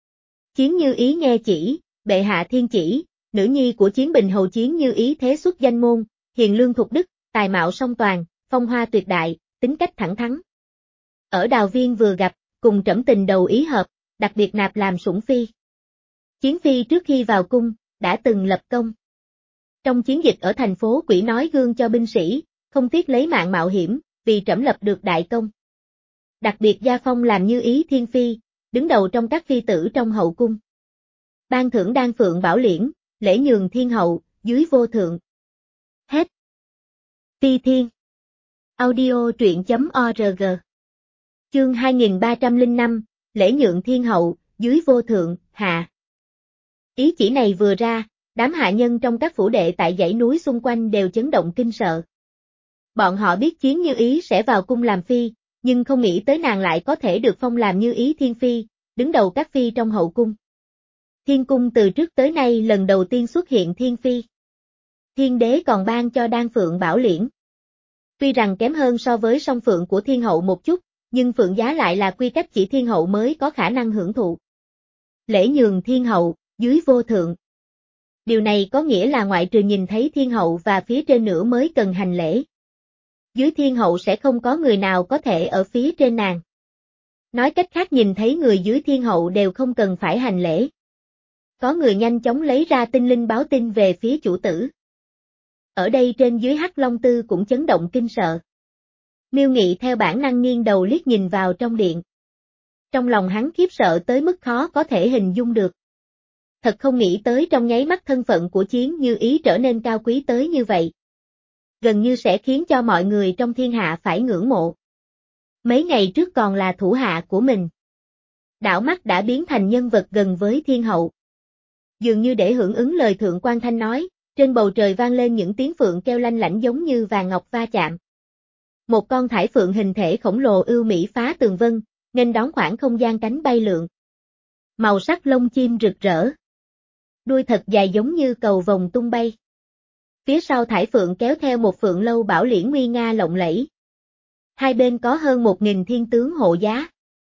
Speaker 1: Chiến Như Ý nghe chỉ, bệ hạ thiên chỉ, nữ nhi của Chiến Bình hầu Chiến Như Ý thế xuất danh môn, hiền lương thục đức, tài mạo song toàn, phong hoa tuyệt đại, tính cách thẳng thắn. Ở Đào Viên vừa gặp, cùng trẫm tình đầu ý hợp, đặc biệt nạp làm sủng phi. Chiến phi trước khi vào cung, đã từng lập công. Trong chiến dịch ở thành phố Quỷ nói gương cho binh sĩ, không tiếc lấy mạng mạo hiểm, vì trẫm lập được đại công. Đặc biệt gia phong làm Như Ý thiên phi, đứng đầu trong các phi tử trong hậu cung. Ban thưởng đan phượng bảo liễn, lễ nhường thiên hậu, dưới vô thượng. Hết. Phi Thiên. Audio truyện chấm org. Chương hai nghìn ba trăm lẻ năm, lễ nhượng thiên hậu, dưới vô thượng, hạ. Ý chỉ này vừa ra, đám hạ nhân trong các phủ đệ tại dãy núi xung quanh đều chấn động kinh sợ. Bọn họ biết Chiến Như Ý sẽ vào cung làm phi, nhưng không nghĩ tới nàng lại có thể được phong làm Như Ý thiên phi, đứng đầu các phi trong hậu cung. Thiên cung từ trước tới nay lần đầu tiên xuất hiện thiên phi. Thiên đế còn ban cho đan phượng bảo liễn. Tuy rằng kém hơn so với song phượng của thiên hậu một chút, nhưng phượng giá lại là quy cách chỉ thiên hậu mới có khả năng hưởng thụ. Lễ nhường thiên hậu, dưới vô thượng. Điều này có nghĩa là ngoại trừ nhìn thấy thiên hậu và phía trên nữa mới cần hành lễ. Dưới thiên hậu sẽ không có người nào có thể ở phía trên nàng. Nói cách khác nhìn thấy người dưới thiên hậu đều không cần phải hành lễ. Có người nhanh chóng lấy ra tinh linh báo tin về phía chủ tử. Ở đây trên dưới Hắc Long Tư cũng chấn động kinh sợ. Miêu Nghị theo bản năng nghiêng đầu liếc nhìn vào trong điện. Trong lòng hắn khiếp sợ tới mức khó có thể hình dung được. Thật không nghĩ tới trong nháy mắt thân phận của Chiến Như Ý trở nên cao quý tới như vậy. Gần như sẽ khiến cho mọi người trong thiên hạ phải ngưỡng mộ. Mấy ngày trước còn là thủ hạ của mình. Đảo mắt đã biến thành nhân vật gần với thiên hậu. Dường như để hưởng ứng lời Thượng Quan Thanh nói, trên bầu trời vang lên những tiếng phượng kêu lanh lảnh giống như vàng ngọc va chạm. Một con thải phượng hình thể khổng lồ ưu mỹ phá tường vân, nghênh đón khoảng không gian cánh bay lượn. Màu sắc lông chim rực rỡ. Đuôi thật dài giống như cầu vồng tung bay. Phía sau thải phượng kéo theo một phượng lâu bảo liễn nguy nga lộng lẫy. Hai bên có hơn một nghìn thiên tướng hộ giá.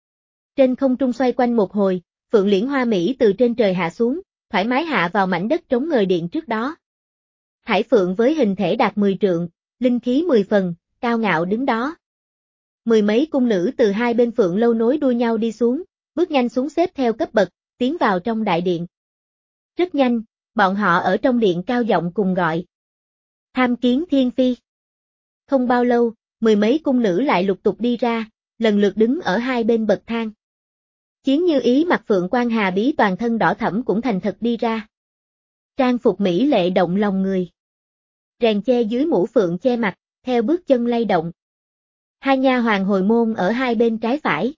Speaker 1: Trên không trung xoay quanh một hồi, phượng liễn hoa mỹ từ trên trời hạ xuống, thoải mái hạ vào mảnh đất trống ngời điện trước đó. Thải phượng với hình thể đạt mười trượng, linh khí mười phần, cao ngạo đứng đó. Mười mấy cung nữ từ hai bên phượng lâu nối đuôi nhau đi xuống, bước nhanh xuống xếp theo cấp bậc, tiến vào trong đại điện. Rất nhanh, bọn họ ở trong điện cao giọng cùng gọi. Tham kiến thiên phi. Không bao lâu, mười mấy cung nữ lại lục tục đi ra, lần lượt đứng ở hai bên bậc thang. Chiến Như Ý mặc phượng quan hà bí toàn thân đỏ thẫm cũng thành thật đi ra. Trang phục mỹ lệ động lòng người. Rèn che dưới mũ phượng che mặt, theo bước chân lay động. Hai nha hoàn hồi môn ở hai bên trái phải.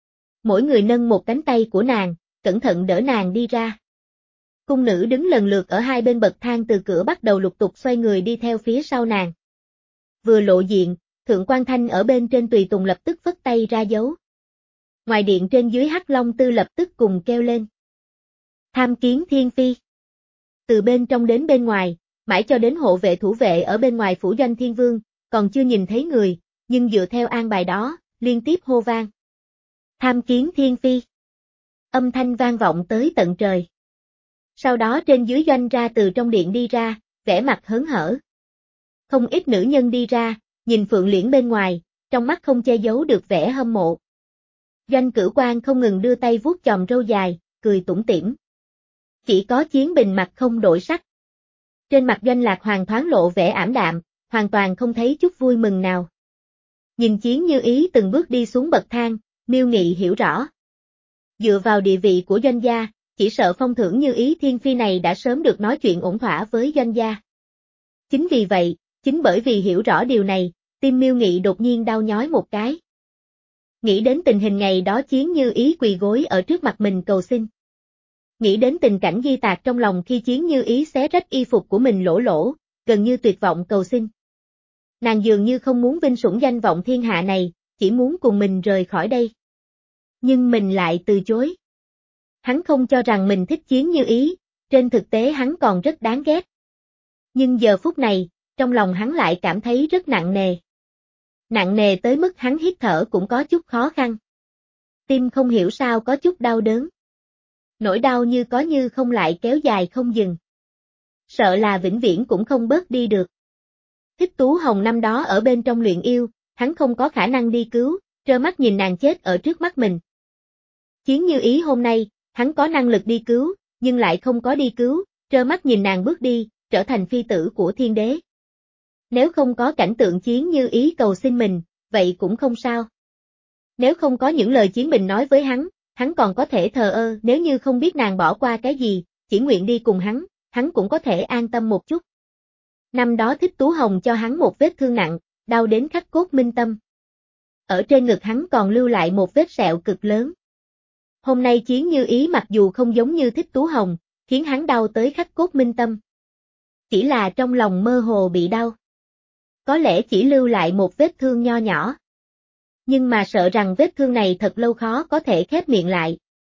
Speaker 1: Mỗi người nâng một cánh tay của nàng, cẩn thận đỡ nàng đi ra. Cung nữ đứng lần lượt ở hai bên bậc thang từ cửa bắt đầu lục tục xoay người đi theo phía sau nàng. Vừa lộ diện, Thượng Quan Thanh ở bên trên tùy tùng lập tức phất tay ra dấu. Ngoài điện trên dưới Hắc Long Tư lập tức cùng kêu lên. Tham kiến thiên phi. Từ bên trong đến bên ngoài, mãi cho đến hộ vệ thủ vệ ở bên ngoài phủ doanh thiên vương, còn chưa nhìn thấy người, nhưng dựa theo an bài đó, liên tiếp hô vang. Tham kiến thiên phi. Âm thanh vang vọng tới tận trời. Sau đó trên dưới doanh ra từ trong điện đi ra, vẻ mặt hớn hở. Không ít nữ nhân đi ra, nhìn Phượng Liễn bên ngoài, trong mắt không che giấu được vẻ hâm mộ. Doanh Cửu Quan không ngừng đưa tay vuốt chòm râu dài, cười tủm tỉm. Chỉ có Chiến Bình mặt không đổi sắc. Trên mặt Doanh Lạc Hoàng thoáng lộ vẻ ảm đạm, hoàn toàn không thấy chút vui mừng nào. Nhìn Chiến Như Ý từng bước đi xuống bậc thang, Miêu Nghị hiểu rõ. Dựa vào địa vị của Doanh gia, chỉ sợ phong thưởng Như Ý thiên phi này đã sớm được nói chuyện ổn thỏa với Doanh gia. Chính vì vậy, chính bởi vì hiểu rõ điều này, tim Miêu Nghị đột nhiên đau nhói một cái. Nghĩ đến tình hình ngày đó Chiến Như Ý quỳ gối ở trước mặt mình cầu xin. Nghĩ đến tình cảnh ghi tạc trong lòng khi Chiến Như Ý xé rách y phục của mình lỗ lỗ, gần như tuyệt vọng cầu xin. Nàng dường như không muốn vinh sủng danh vọng thiên hạ này, chỉ muốn cùng mình rời khỏi đây. Nhưng mình lại từ chối. Hắn không cho rằng mình thích Chiến Như Ý, trên thực tế hắn còn rất đáng ghét. Nhưng giờ phút này, trong lòng hắn lại cảm thấy rất nặng nề. Nặng nề tới mức hắn hít thở cũng có chút khó khăn. Tim không hiểu sao có chút đau đớn. Nỗi đau như có như không lại kéo dài không dừng. Sợ là vĩnh viễn cũng không bớt đi được. Thích Tú Hồng năm đó ở bên trong luyện yêu, hắn không có khả năng đi cứu, trơ mắt nhìn nàng chết ở trước mắt mình. Chiến Như Ý hôm nay, hắn có năng lực đi cứu, nhưng lại không có đi cứu, trơ mắt nhìn nàng bước đi, trở thành phi tử của thiên đế. Nếu không có cảnh tượng Chiến Như Ý cầu xin mình, vậy cũng không sao. Nếu không có những lời Chiến Bình nói với hắn, hắn còn có thể thờ ơ, nếu như không biết nàng bỏ qua cái gì, chỉ nguyện đi cùng hắn, hắn cũng có thể an tâm một chút. Năm đó Thích Tú Hồng cho hắn một vết thương nặng, đau đến khắc cốt minh tâm. Ở trên ngực hắn còn lưu lại một vết sẹo cực lớn. Hôm nay Chiến Như Ý mặc dù không giống như Thích Tú Hồng, khiến hắn đau tới khắc cốt minh tâm. Chỉ là trong lòng mơ hồ bị đau. Có lẽ chỉ lưu lại một vết thương nho nhỏ. Nhưng mà sợ rằng vết thương này thật lâu khó có thể khép miệng lại.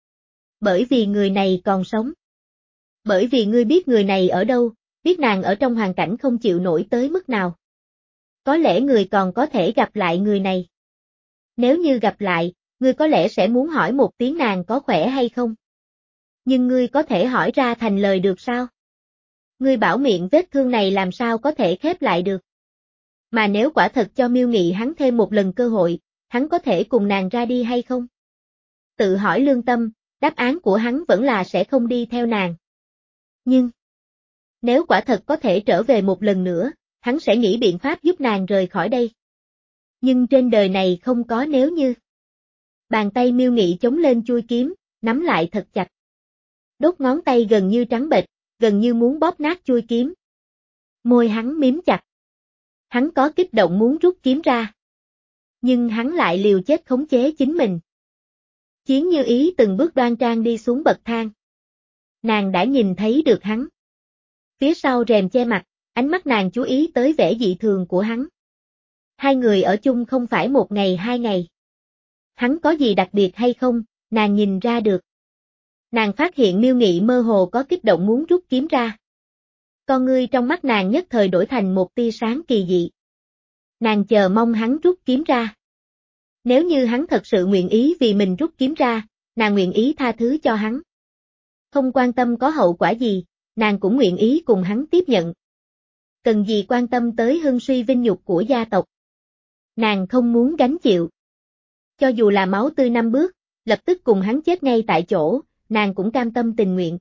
Speaker 1: Bởi vì người này còn sống. Bởi vì ngươi biết người này ở đâu, biết nàng ở trong hoàn cảnh không chịu nổi tới mức nào. Có lẽ người còn có thể gặp lại người này. Nếu như gặp lại, ngươi có lẽ sẽ muốn hỏi một tiếng nàng có khỏe hay không. Nhưng ngươi có thể hỏi ra thành lời được sao? Ngươi bảo miệng vết thương này làm sao có thể khép lại được. Mà nếu quả thật cho Miêu Nghị hắn thêm một lần cơ hội, hắn có thể cùng nàng ra đi hay không? Tự hỏi lương tâm, đáp án của hắn vẫn là sẽ không đi theo nàng. Nhưng, nếu quả thật có thể trở về một lần nữa, hắn sẽ nghĩ biện pháp giúp nàng rời khỏi đây. Nhưng trên đời này không có nếu như. Bàn tay Miêu Nghị chống lên chuôi kiếm, nắm lại thật chặt. Đốt ngón tay gần như trắng bệch, gần như muốn bóp nát chuôi kiếm. Môi hắn miếm chặt. Hắn có kích động muốn rút kiếm ra. Nhưng hắn lại liều chết khống chế chính mình. Chiến Như Ý từng bước đoan trang đi xuống bậc thang. Nàng đã nhìn thấy được hắn. Phía sau rèm che mặt, ánh mắt nàng chú ý tới vẻ dị thường của hắn. Hai người ở chung không phải một ngày hai ngày. Hắn có gì đặc biệt hay không, nàng nhìn ra được. Nàng phát hiện Miêu Nghị mơ hồ có kích động muốn rút kiếm ra. Con ngươi trong mắt nàng nhất thời đổi thành một tia sáng kỳ dị. Nàng chờ mong hắn rút kiếm ra. Nếu như hắn thật sự nguyện ý vì mình rút kiếm ra, nàng nguyện ý tha thứ cho hắn. Không quan tâm có hậu quả gì, nàng cũng nguyện ý cùng hắn tiếp nhận. Cần gì quan tâm tới hưng suy vinh nhục của gia tộc. Nàng không muốn gánh chịu. Cho dù là máu tươi năm bước, lập tức cùng hắn chết ngay tại chỗ, nàng cũng cam tâm tình nguyện.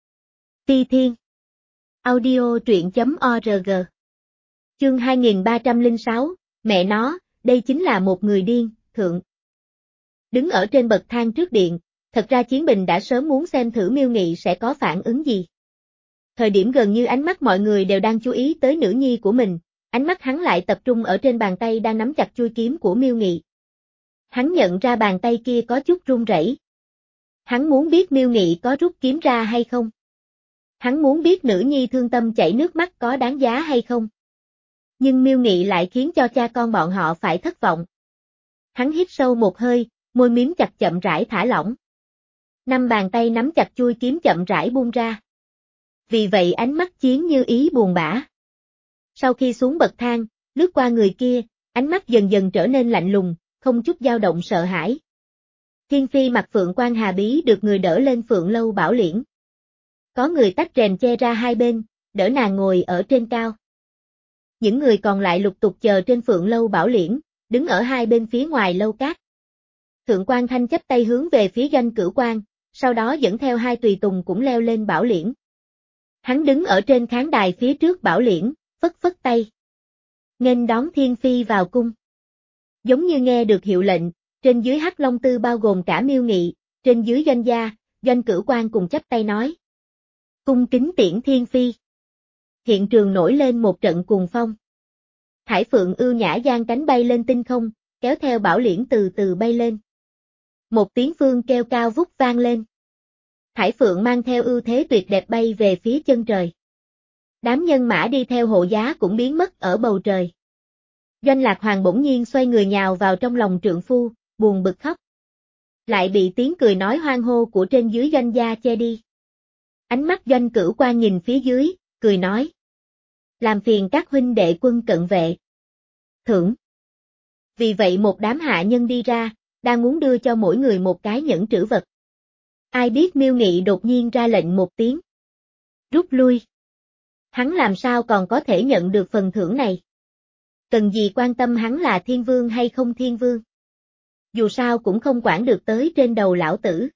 Speaker 1: Ti Thiên Audio truyện chấm org Chương hai nghìn ba trăm lẻ sáu, mẹ nó, đây chính là một người điên, thượng. Đứng ở trên bậc thang trước điện, thật ra Chiến Bình đã sớm muốn xem thử Miêu Nghị sẽ có phản ứng gì. Thời điểm gần như ánh mắt mọi người đều đang chú ý tới nữ nhi của mình, ánh mắt hắn lại tập trung ở trên bàn tay đang nắm chặt chuôi kiếm của Miêu Nghị. Hắn nhận ra bàn tay kia có chút run rẩy. Hắn muốn biết Miêu Nghị có rút kiếm ra hay không. Hắn muốn biết nữ nhi thương tâm chảy nước mắt có đáng giá hay không. Nhưng Miêu Nghị lại khiến cho cha con bọn họ phải thất vọng. Hắn hít sâu một hơi, môi miếm chặt chậm rãi thả lỏng. Năm bàn tay nắm chặt chuôi kiếm chậm rãi buông ra. Vì vậy ánh mắt Chiến Như Ý buồn bã. Sau khi xuống bậc thang, lướt qua người kia, ánh mắt dần dần trở nên lạnh lùng, không chút dao động sợ hãi. Thiên Phi mặc Phượng Quan Hà Bí được người đỡ lên Phượng Lâu Bảo Liễn. Có người tách rèm che ra hai bên, đỡ nàng ngồi ở trên cao. Những người còn lại lục tục chờ trên Phượng Lâu Bảo Liễn, đứng ở hai bên phía ngoài lâu cát. Thượng quan Thanh chắp tay hướng về phía Doanh Cửu Quan, sau đó dẫn theo hai tùy tùng cũng leo lên Bảo Liễn. Hắn đứng ở trên khán đài phía trước Bảo Liễn, phất phất tay. Nghênh đón Thiên Phi vào cung. Giống như nghe được hiệu lệnh, trên dưới Hắc Long Tư bao gồm cả Miêu Nghị, trên dưới Doanh gia, Doanh Cửu Quan cùng chắp tay nói. Cung kính tiễn Thiên Phi. Hiện trường nổi lên một trận cuồng phong. Thải Phượng ưu nhã giang cánh bay lên tinh không, kéo theo Bảo Liễn từ từ bay lên. Một tiếng phương kêu cao vút vang lên. Thải Phượng mang theo ưu thế tuyệt đẹp bay về phía chân trời. Đám nhân mã đi theo hộ giá cũng biến mất ở bầu trời. Doanh Lạc Hoàng bỗng nhiên xoay người nhào vào trong lòng trượng phu, buồn bực khóc. Lại bị tiếng cười nói hoan hô của trên dưới Doanh gia che đi. Ánh mắt Doanh Cửu Quan nhìn phía dưới, cười nói. Làm phiền các huynh đệ quân cận vệ. Thưởng. Vì vậy một đám hạ nhân đi ra, đang muốn đưa cho mỗi người một cái nhẫn trữ vật. Ai biết Miêu Nghị đột nhiên ra lệnh một tiếng. Rút lui. Hắn làm sao còn có thể nhận được phần thưởng này? Cần gì quan tâm hắn là thiên vương hay không thiên vương? Dù sao cũng không quản được tới trên đầu lão tử.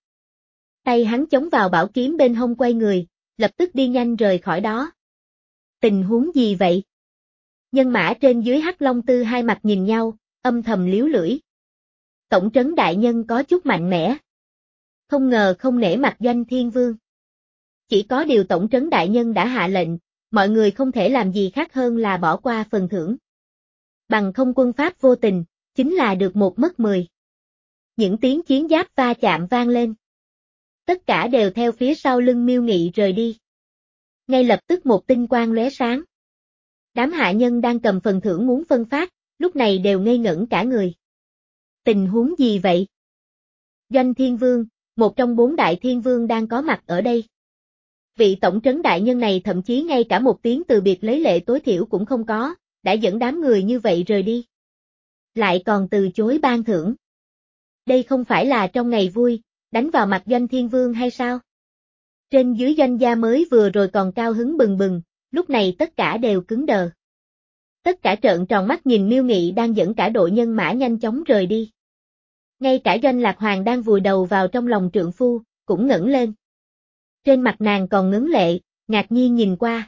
Speaker 1: Tay hắn chống vào bảo kiếm bên hông quay người, lập tức đi nhanh rời khỏi đó. Tình huống gì vậy? Nhân mã trên dưới Hắc Long Tư hai mặt nhìn nhau, âm thầm liếu lưỡi. Tổng trấn đại nhân có chút mạnh mẽ. Không ngờ không nể mặt Doanh thiên vương. Chỉ có điều tổng trấn đại nhân đã hạ lệnh, mọi người không thể làm gì khác hơn là bỏ qua phần thưởng. Bằng không quân pháp vô tình, chính là được một mất mười. Những tiếng chiến giáp va chạm vang lên. Tất cả đều theo phía sau lưng Miêu Nghị rời đi. Ngay lập tức một tinh quang lóe sáng. Đám hạ nhân đang cầm phần thưởng muốn phân phát, lúc này đều ngây ngẩn cả người. Tình huống gì vậy? Doanh thiên vương, một trong bốn đại thiên vương đang có mặt ở đây. Vị tổng trấn đại nhân này thậm chí ngay cả một tiếng từ biệt lấy lệ tối thiểu cũng không có, đã dẫn đám người như vậy rời đi. Lại còn từ chối ban thưởng. Đây không phải là trong ngày vui, đánh vào mặt Doanh thiên vương hay sao? Trên dưới Doanh gia mới vừa rồi còn cao hứng bừng bừng, lúc này tất cả đều cứng đờ. Tất cả trợn tròn mắt nhìn Miêu Nghị đang dẫn cả đội nhân mã nhanh chóng rời đi. Ngay cả Doanh Lạc Hoàng đang vùi đầu vào trong lòng trượng phu, cũng ngẩng lên. Trên mặt nàng còn ngấn lệ, ngạc nhiên nhìn qua.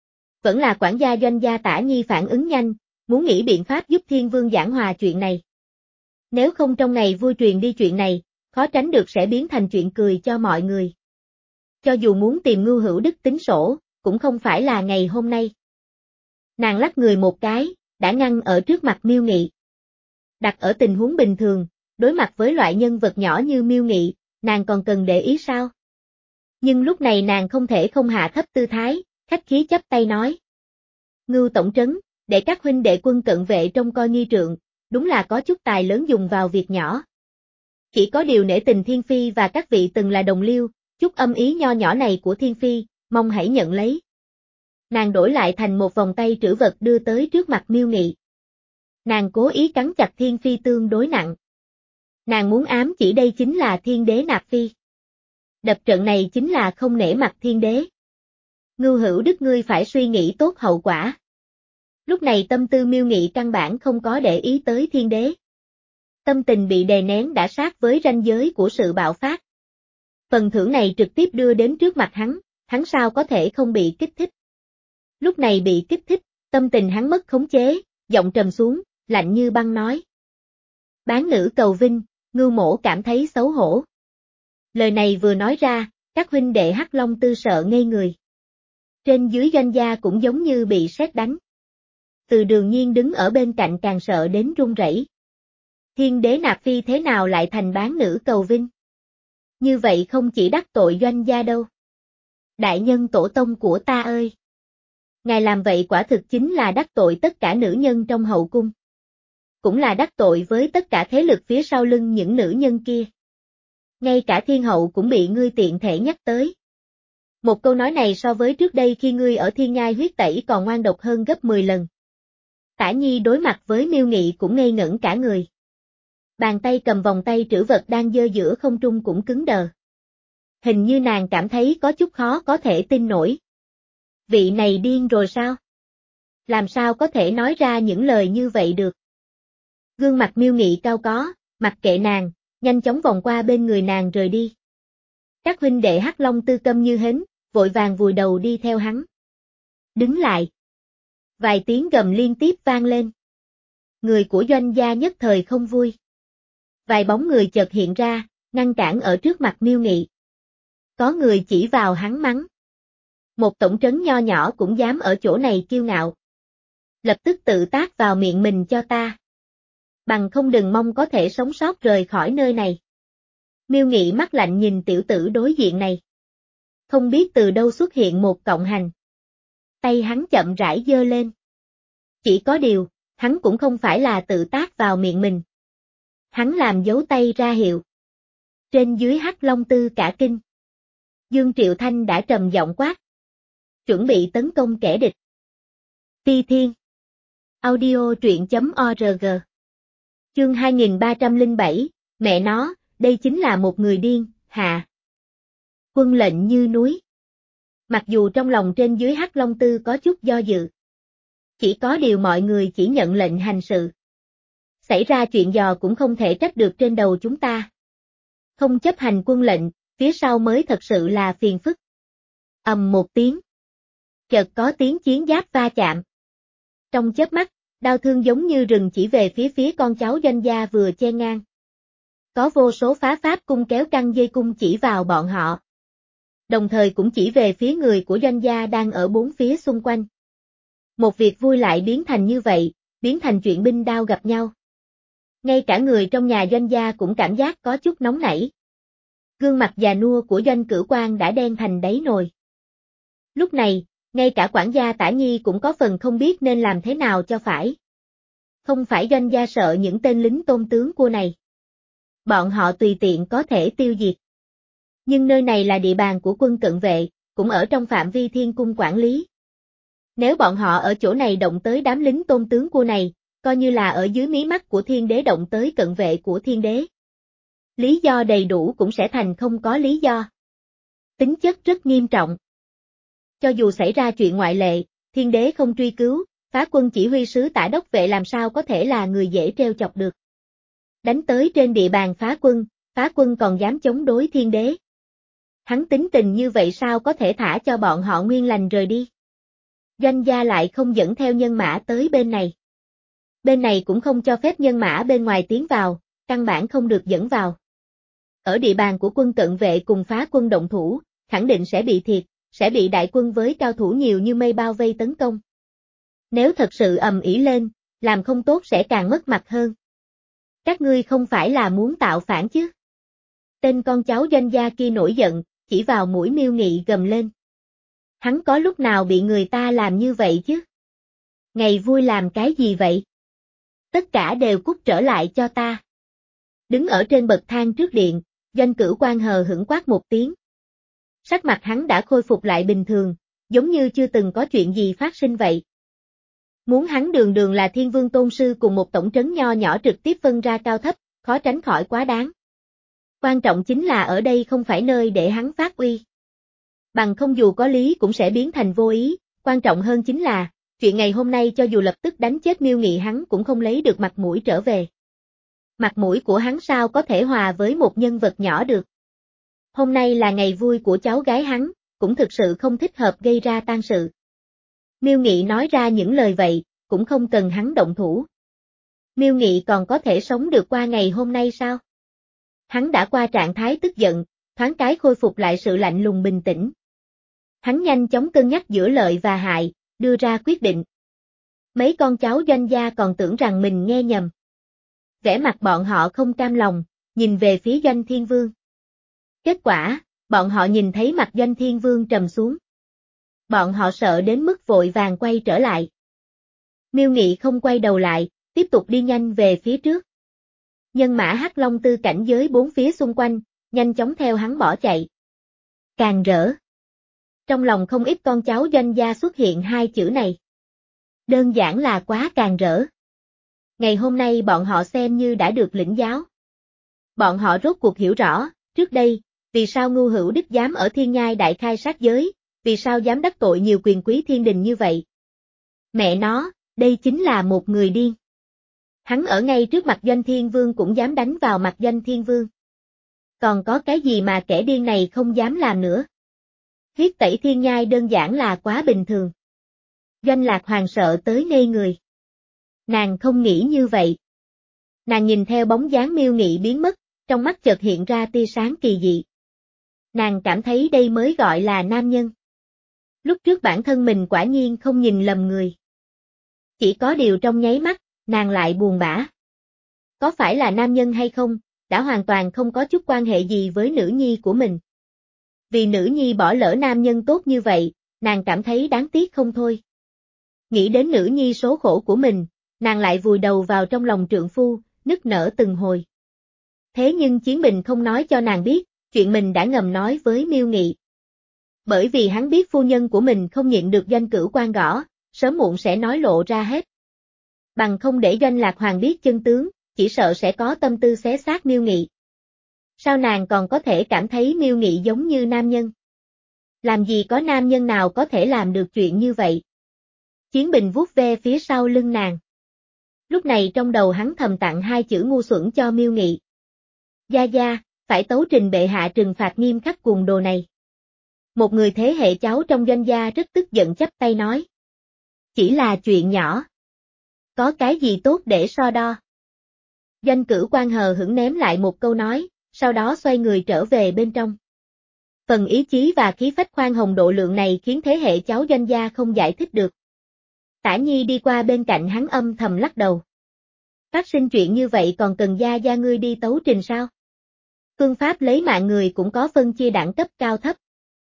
Speaker 1: Vẫn là quản gia Doanh gia Tả Nhi phản ứng nhanh, muốn nghĩ biện pháp giúp thiên vương giảng hòa chuyện này. Nếu không trong ngày vui truyền đi chuyện này, khó tránh được sẽ biến thành chuyện cười cho mọi người. Cho dù muốn tìm Ngưu Hữu Đức tính sổ, cũng không phải là ngày hôm nay. Nàng lắc người một cái, đã ngăn ở trước mặt Miêu Nghị. Đặt ở tình huống bình thường, đối mặt với loại nhân vật nhỏ như Miêu Nghị, nàng còn cần để ý sao? Nhưng lúc này nàng không thể không hạ thấp tư thái, khách khí chắp tay nói. Ngưu tổng trấn, Để các huynh đệ quân cận vệ trông coi nghi trượng, đúng là có chút tài lớn dùng vào việc nhỏ. Chỉ có điều nể tình Thiên Phi và các vị từng là đồng liêu, chút âm ý nho nhỏ này của Thiên Phi, mong hãy nhận lấy. Nàng đổi lại thành một vòng tay trữ vật đưa tới trước mặt Miêu Nghị. Nàng cố ý cắn chặt Thiên Phi tương đối nặng. Nàng muốn ám chỉ đây chính là Thiên Đế Nạp Phi. Đập trận này chính là không nể mặt Thiên Đế. Ngưu Hữu Đức ngươi phải suy nghĩ tốt hậu quả. Lúc này tâm tư Miêu Nghị căn bản không có để ý tới Thiên Đế. Tâm tình bị đè nén đã sát với ranh giới của sự bạo phát. Phần thưởng này trực tiếp đưa đến trước mặt hắn, hắn sao có thể không bị kích thích. Lúc này bị kích thích, tâm tình hắn mất khống chế, giọng trầm xuống, lạnh như băng nói. Bán nữ cầu vinh, Ngưu mỗ cảm thấy xấu hổ. Lời này vừa nói ra, các huynh đệ Hắc Long Tư sợ ngây người. Trên dưới doanh gia cũng giống như bị sét đánh. Từ Đường Nhiên đứng ở bên cạnh càng sợ đến run rẩy. Thiên Đế Nạp Phi thế nào lại thành bán nữ cầu vinh? Như vậy không chỉ đắc tội doanh gia đâu. Đại nhân tổ tông của ta ơi! Ngài làm vậy quả thực chính là đắc tội tất cả nữ nhân trong hậu cung. Cũng là đắc tội với tất cả thế lực phía sau lưng những nữ nhân kia. Ngay cả thiên hậu cũng bị ngươi tiện thể nhắc tới. Một câu nói này so với trước đây khi ngươi ở thiên nhai huyết tẩy còn ngoan độc hơn gấp mười lần. Tả Nhi đối mặt với Miêu Nghị cũng ngây ngẩn cả người. Bàn tay cầm vòng tay trữ vật đang giơ giữa không trung cũng cứng đờ. Hình như nàng cảm thấy có chút khó có thể tin nổi. Vị này điên rồi sao? Làm sao có thể nói ra những lời như vậy được? Gương mặt Miêu Nghị cao có, mặc kệ nàng, nhanh chóng vòng qua bên người nàng rời đi. Các huynh đệ Hắc Long Tư câm như hến, vội vàng vùi đầu đi theo hắn. Đứng lại. Vài tiếng gầm liên tiếp vang lên. Người của doanh gia nhất thời không vui. Vài bóng người chợt hiện ra, ngăn cản ở trước mặt Miêu Nghị. Có người chỉ vào hắn mắng. Một tổng trấn nho nhỏ cũng dám ở chỗ này kiêu ngạo. Lập tức tự tát vào miệng mình cho ta. Bằng không đừng mong có thể sống sót rời khỏi nơi này. Miêu Nghị mắt lạnh nhìn tiểu tử đối diện này. Không biết từ đâu xuất hiện một cộng hành. Tay hắn chậm rãi giơ lên. Chỉ có điều, hắn cũng không phải là tự tát vào miệng mình. Hắn làm dấu tay ra hiệu. Trên dưới Hắc Long Tư cả kinh. Dương Triệu Thanh đã trầm giọng quát. Chuẩn bị tấn công kẻ địch. Ti Thiên. Audio truyện chấm org. Chương hai nghìn ba trăm lẻ bảy, mẹ nó, đây chính là một người điên, hạ. Quân lệnh như núi. Mặc dù trong lòng trên dưới Hắc Long Tư có chút do dự. Chỉ có điều mọi người chỉ nhận lệnh hành sự. Xảy ra chuyện dò cũng không thể trách được trên đầu chúng ta. Không chấp hành quân lệnh, phía sau mới thật sự là phiền phức. Ầm một tiếng. Chợt có tiếng chiến giáp va chạm. Trong chớp mắt, đao thương giống như rừng chỉ về phía phía con cháu doanh gia vừa chen ngang. Có vô số phá pháp cung kéo căng dây cung chỉ vào bọn họ. Đồng thời cũng chỉ về phía người của doanh gia đang ở bốn phía xung quanh. Một việc vui lại biến thành như vậy, biến thành chuyện binh đao gặp nhau. Ngay cả người trong nhà doanh gia cũng cảm giác có chút nóng nảy. Gương mặt già nua của Doanh Cửu Quan đã đen thành đáy nồi. Lúc này, ngay cả quản gia Tả Nhi cũng có phần không biết nên làm thế nào cho phải. Không phải doanh gia sợ những tên lính tôn tướng cua này. Bọn họ tùy tiện có thể tiêu diệt. Nhưng nơi này là địa bàn của quân cận vệ, cũng ở trong phạm vi thiên cung quản lý. Nếu bọn họ ở chỗ này động tới đám lính tôn tướng cua này, coi như là ở dưới mí mắt của thiên đế động tới cận vệ của thiên đế. Lý do đầy đủ cũng sẽ thành không có lý do. Tính chất rất nghiêm trọng. Cho dù xảy ra chuyện ngoại lệ, thiên đế không truy cứu, phá quân chỉ huy sứ Tả Đốc Vệ làm sao có thể là người dễ treo chọc được. Đánh tới trên địa bàn phá quân, phá quân còn dám chống đối thiên đế. Hắn tính tình như vậy sao có thể thả cho bọn họ nguyên lành rời đi. Doanh gia lại không dẫn theo nhân mã tới bên này. Bên này cũng không cho phép nhân mã bên ngoài tiến vào, căn bản không được dẫn vào. Ở địa bàn của quân cận vệ cùng phá quân động thủ, khẳng định sẽ bị thiệt, sẽ bị đại quân với cao thủ nhiều như mây bao vây tấn công. Nếu thật sự ầm ĩ lên, làm không tốt sẽ càng mất mặt hơn. Các ngươi không phải là muốn tạo phản chứ? Tên con cháu doanh gia kia nổi giận, chỉ vào mũi Miêu Nghị gầm lên. Hắn có lúc nào bị người ta làm như vậy chứ? Ngày vui làm cái gì vậy? Tất cả đều cút trở lại cho ta. Đứng ở trên bậc thang trước điện, Doanh Cửu Quan hờ hững quát một tiếng. Sắc mặt hắn đã khôi phục lại bình thường, giống như chưa từng có chuyện gì phát sinh vậy. Muốn hắn đường đường là Thiên Vương Tôn Sư cùng một tổng trấn nho nhỏ trực tiếp phân ra cao thấp, khó tránh khỏi quá đáng. Quan trọng chính là ở đây không phải nơi để hắn phát uy. Bằng không dù có lý cũng sẽ biến thành vô ý, quan trọng hơn chính là, chuyện ngày hôm nay cho dù lập tức đánh chết Miêu Nghị hắn cũng không lấy được mặt mũi trở về. Mặt mũi của hắn sao có thể hòa với một nhân vật nhỏ được. Hôm nay là ngày vui của cháu gái hắn, cũng thực sự không thích hợp gây ra tang sự. Miêu Nghị nói ra những lời vậy, cũng không cần hắn động thủ. Miêu Nghị còn có thể sống được qua ngày hôm nay sao? Hắn đã qua trạng thái tức giận, thoáng cái khôi phục lại sự lạnh lùng bình tĩnh. Hắn nhanh chóng cân nhắc giữa lợi và hại, đưa ra quyết định. Mấy con cháu Doanh gia còn tưởng rằng mình nghe nhầm. Vẻ mặt bọn họ không cam lòng, nhìn về phía Doanh Thiên Vương. Kết quả, bọn họ nhìn thấy mặt Doanh Thiên Vương trầm xuống. Bọn họ sợ đến mức vội vàng quay trở lại. Miêu Nghị không quay đầu lại, tiếp tục đi nhanh về phía trước. Nhân mã Hắc Long Tư cảnh giới bốn phía xung quanh, nhanh chóng theo hắn bỏ chạy. Càng rỡ. Trong lòng không ít con cháu Doanh gia xuất hiện hai chữ này. Đơn giản là quá càng rỡ. Ngày hôm nay bọn họ xem như đã được lĩnh giáo. Bọn họ rốt cuộc hiểu rõ, trước đây, vì sao Ngưu Hữu Đích dám ở Thiên Nhai đại khai sát giới, vì sao dám đắc tội nhiều quyền quý thiên đình như vậy. Mẹ nó, đây chính là một người điên. Hắn ở ngay trước mặt Doanh Thiên Vương cũng dám đánh vào mặt Doanh Thiên Vương. Còn có cái gì mà kẻ điên này không dám làm nữa? Huyết tẩy Thiên Nhai đơn giản là quá bình thường. Doanh Lạc Hoàng sợ tới ngây người. Nàng không nghĩ như vậy. Nàng nhìn theo bóng dáng Miêu Nghị biến mất, trong mắt chợt hiện ra tia sáng kỳ dị. Nàng cảm thấy đây mới gọi là nam nhân. Lúc trước bản thân mình quả nhiên không nhìn lầm người. Chỉ có điều trong nháy mắt, nàng lại buồn bã. Có phải là nam nhân hay không, đã hoàn toàn không có chút quan hệ gì với nữ nhi của mình. Vì nữ nhi bỏ lỡ nam nhân tốt như vậy, nàng cảm thấy đáng tiếc không thôi. Nghĩ đến nữ nhi số khổ của mình, nàng lại vùi đầu vào trong lòng trượng phu, nức nở từng hồi. Thế nhưng Chiến Bình không nói cho nàng biết, chuyện mình đã ngầm nói với Miêu Nghị. Bởi vì hắn biết phu nhân của mình không nhịn được Doanh Cửu Quan gõ, sớm muộn sẽ nói lộ ra hết. Bằng không để Doanh Lạc Hoàng biết chân tướng, chỉ sợ sẽ có tâm tư xé xác Miêu Nghị. Sao nàng còn có thể cảm thấy Miêu Nghị giống như nam nhân? Làm gì có nam nhân nào có thể làm được chuyện như vậy? Chiến Bình vuốt ve phía sau lưng nàng. Lúc này trong đầu hắn thầm tặng hai chữ ngu xuẩn cho Miêu Nghị. Gia Gia, phải tấu trình bệ hạ trừng phạt nghiêm khắc cuồng đồ này. Một người thế hệ cháu trong Doanh gia rất tức giận chắp tay nói. Chỉ là chuyện nhỏ. Có cái gì tốt để so đo? Doanh Cửu Quan hờ hững ném lại một câu nói, sau đó xoay người trở về bên trong. Phần ý chí và khí phách khoan hồng độ lượng này khiến thế hệ cháu Doanh gia không giải thích được. Tả Nhi đi qua bên cạnh hắn âm thầm lắc đầu. Phát sinh chuyện như vậy còn cần Gia Gia ngươi đi tấu trình sao? Phương pháp lấy mạng người cũng có phân chia đẳng cấp cao thấp.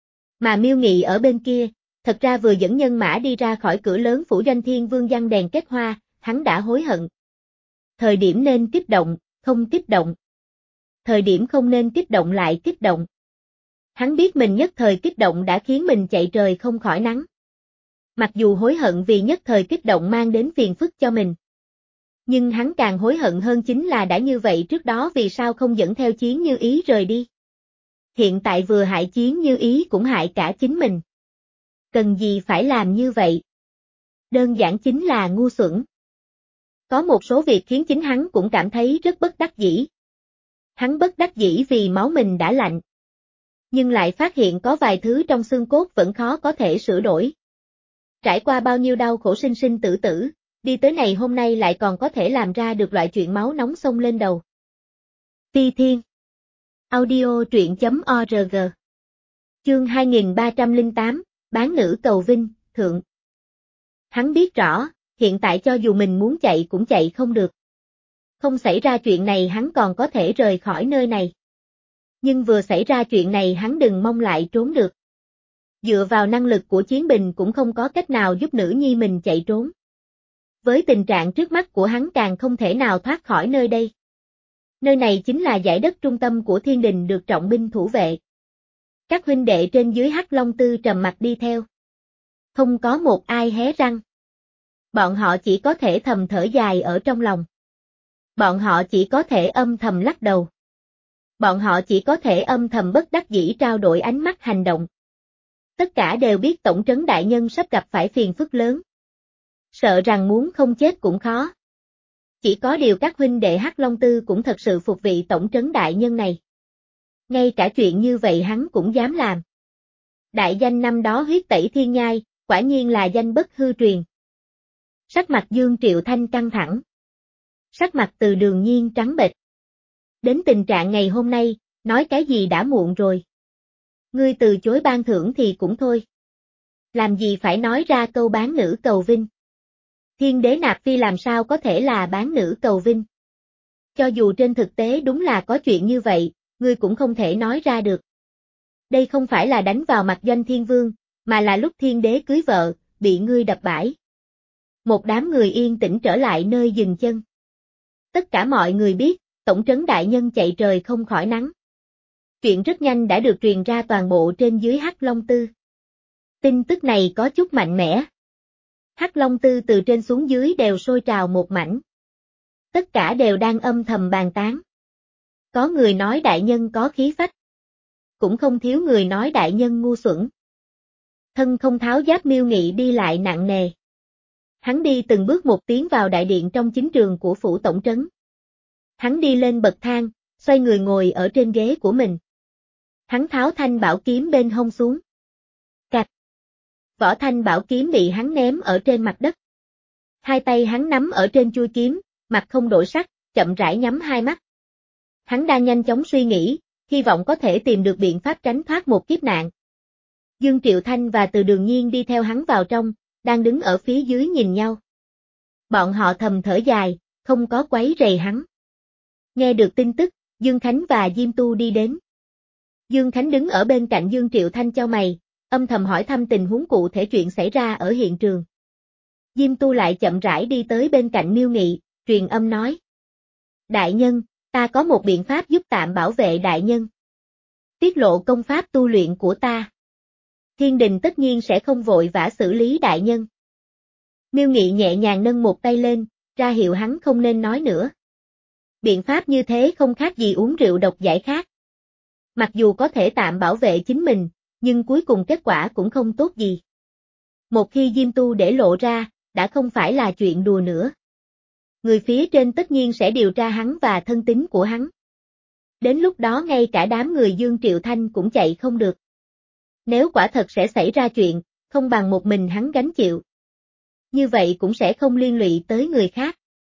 Speaker 1: Mà Miêu Nghị ở bên kia, thật ra vừa dẫn nhân mã đi ra khỏi cửa lớn phủ Doanh Thiên Vương giăng đèn kết hoa, hắn đã hối hận. Thời điểm nên kích động, không kích động. Thời điểm không nên kích động lại kích động. Hắn biết mình nhất thời kích động đã khiến mình chạy trời không khỏi nắng. Mặc dù hối hận vì nhất thời kích động mang đến phiền phức cho mình. Nhưng hắn càng hối hận hơn chính là đã như vậy trước đó vì sao không dẫn theo Chiến Như Ý rời đi. Hiện tại vừa hại Chiến Như Ý cũng hại cả chính mình. Cần gì phải làm như vậy? Đơn giản chính là ngu xuẩn. Có một số việc khiến chính hắn cũng cảm thấy rất bất đắc dĩ. Hắn bất đắc dĩ vì máu mình đã lạnh. Nhưng lại phát hiện có vài thứ trong xương cốt vẫn khó có thể sửa đổi. Trải qua bao nhiêu đau khổ sinh sinh tử tử, đi tới này hôm nay lại còn có thể làm ra được loại chuyện máu nóng xông lên đầu. Ti Thiên Audio truyện chấm org Chương hai nghìn ba trăm lẻ tám, Bán nữ cầu vinh, thượng. Hắn biết rõ, hiện tại cho dù mình muốn chạy cũng chạy không được. Không xảy ra chuyện này hắn còn có thể rời khỏi nơi này. Nhưng vừa xảy ra chuyện này hắn đừng mong lại trốn được. Dựa vào năng lực của Chiến Bình cũng không có cách nào giúp nữ nhi mình chạy trốn. Với tình trạng trước mắt của hắn càng không thể nào thoát khỏi nơi đây. Nơi này chính là dải đất trung tâm của thiên đình được trọng binh thủ vệ. Các huynh đệ trên dưới Hắc Long Tư trầm mặc đi theo. Không có một ai hé răng. Bọn họ chỉ có thể thầm thở dài ở trong lòng. Bọn họ chỉ có thể âm thầm lắc đầu. Bọn họ chỉ có thể âm thầm bất đắc dĩ trao đổi ánh mắt hành động. Tất cả đều biết tổng trấn đại nhân sắp gặp phải phiền phức lớn. Sợ rằng muốn không chết cũng khó. Chỉ có điều các huynh đệ Hắc Long Tư cũng thật sự phục vị tổng trấn đại nhân này. Ngay cả chuyện như vậy hắn cũng dám làm. Đại danh năm đó huyết tẩy thiên nhai, quả nhiên là danh bất hư truyền. Sắc mặt Dương Triệu Thanh căng thẳng. Sắc mặt Từ Đường Nhiên trắng bệch. Đến tình trạng ngày hôm nay, nói cái gì đã muộn rồi. Ngươi từ chối ban thưởng thì cũng thôi. Làm gì phải nói ra câu bán nữ cầu vinh. Thiên đế nạp phi làm sao có thể là bán nữ cầu vinh. Cho dù trên thực tế đúng là có chuyện như vậy, ngươi cũng không thể nói ra được. Đây không phải là đánh vào mặt Doanh Thiên Vương, mà là lúc thiên đế cưới vợ, bị ngươi đập bãi. Một đám người yên tĩnh trở lại nơi dừng chân. Tất cả mọi người biết, tổng trấn đại nhân chạy trời không khỏi nắng. Chuyện rất nhanh đã được truyền ra toàn bộ trên dưới Hắc Long Tư. Tin tức này có chút mạnh mẽ. Hắc Long Tư từ trên xuống dưới đều sôi trào một mảnh. Tất cả đều đang âm thầm bàn tán. Có người nói đại nhân có khí phách. Cũng không thiếu người nói đại nhân ngu xuẩn. Thân không tháo giáp Miêu Nghị đi lại nặng nề. Hắn đi từng bước một tiến vào đại điện trong chính trường của phủ tổng trấn. Hắn đi lên bậc thang, xoay người ngồi ở trên ghế của mình. Hắn tháo thanh bảo kiếm bên hông xuống. Cạch. Vỏ thanh bảo kiếm bị hắn ném ở trên mặt đất. Hai tay hắn nắm ở trên chuôi kiếm, mặt không đổi sắc, chậm rãi nhắm hai mắt. Hắn đang nhanh chóng suy nghĩ, hy vọng có thể tìm được biện pháp tránh thoát một kiếp nạn. Dương Triệu Thanh và Từ Đường Nhiên đi theo hắn vào trong, đang đứng ở phía dưới nhìn nhau. Bọn họ thầm thở dài, không có quấy rầy hắn. Nghe được tin tức, Dương Khánh và Diêm Tu đi đến. Dương Khánh đứng ở bên cạnh Dương Triệu Thanh chau mày, âm thầm hỏi thăm tình huống cụ thể chuyện xảy ra ở hiện trường. Diêm Tu lại chậm rãi đi tới bên cạnh Miêu Nghị, truyền âm nói. Đại nhân, ta có một biện pháp giúp tạm bảo vệ đại nhân. Tiết lộ công pháp tu luyện của ta. Thiên đình tất nhiên sẽ không vội vã xử lý đại nhân. Miêu Nghị nhẹ nhàng nâng một tay lên, ra hiệu hắn không nên nói nữa. Biện pháp như thế không khác gì uống rượu độc giải khát. Mặc dù có thể tạm bảo vệ chính mình, nhưng cuối cùng kết quả cũng không tốt gì. Một khi Diêm Tu để lộ ra, đã không phải là chuyện đùa nữa. Người phía trên tất nhiên sẽ điều tra hắn và thân tín của hắn. Đến lúc đó ngay cả đám người Dương Triệu Thanh cũng chạy không được. Nếu quả thật sẽ xảy ra chuyện, không bằng một mình hắn gánh chịu. Như vậy cũng sẽ không liên lụy tới người khác.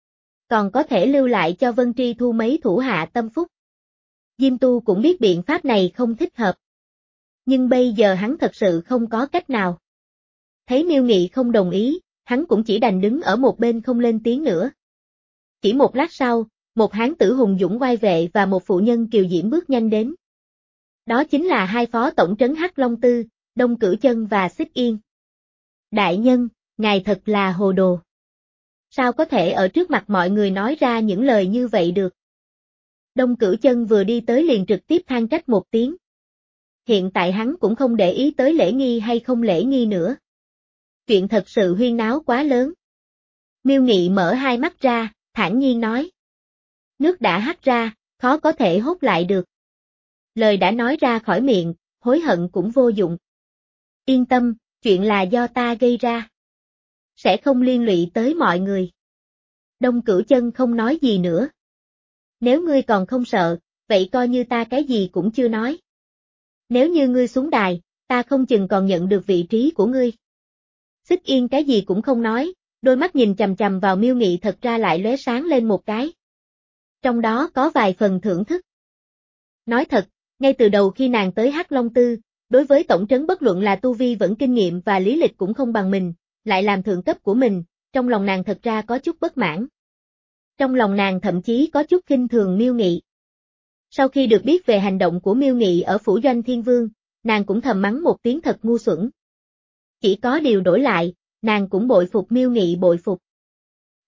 Speaker 1: Còn có thể lưu lại cho Vân Tri Thu mấy thủ hạ tâm phúc. Diêm Tu cũng biết biện pháp này không thích hợp. Nhưng bây giờ hắn thật sự không có cách nào. Thấy Miêu Nghị không đồng ý, hắn cũng chỉ đành đứng ở một bên không lên tiếng nữa. Chỉ một lát sau, một hán tử hùng dũng oai vệ và một phụ nhân kiều diễm bước nhanh đến. Đó chính là hai phó tổng trấn Hắc Long Tư, Đông Cửu Chân và Xích Yên. Đại nhân, ngài thật là hồ đồ. Sao có thể ở trước mặt mọi người nói ra những lời như vậy được? Đông Cửu Chân vừa đi tới liền trực tiếp than trách một tiếng. Hiện tại hắn cũng không để ý tới lễ nghi hay không lễ nghi nữa. Chuyện thật sự huyên náo quá lớn. Miêu Nghị mở hai mắt ra, thản nhiên nói. Nước đã hắt ra, khó có thể hốt lại được. Lời đã nói ra khỏi miệng, hối hận cũng vô dụng. Yên tâm, chuyện là do ta gây ra. Sẽ không liên lụy tới mọi người. Đông Cửu Chân không nói gì nữa. Nếu ngươi còn không sợ, vậy coi như ta cái gì cũng chưa nói. Nếu như ngươi xuống đài, ta không chừng còn nhận được vị trí của ngươi. Xích Yên cái gì cũng không nói, đôi mắt nhìn chằm chằm vào Miêu Nghị thật ra lại lóe sáng lên một cái. Trong đó có vài phần thưởng thức. Nói thật, ngay từ đầu khi nàng tới Hắc Long Tư, đối với tổng trấn bất luận là tu vi vẫn kinh nghiệm và lý lịch cũng không bằng mình, lại làm thượng cấp của mình, trong lòng nàng thật ra có chút bất mãn. Trong lòng nàng thậm chí có chút khinh thường Miêu Nghị. Sau khi được biết về hành động của Miêu Nghị ở phủ Doanh Thiên Vương, nàng cũng thầm mắng một tiếng thật ngu xuẩn. Chỉ có điều đổi lại, nàng cũng bội phục Miêu Nghị bội phục.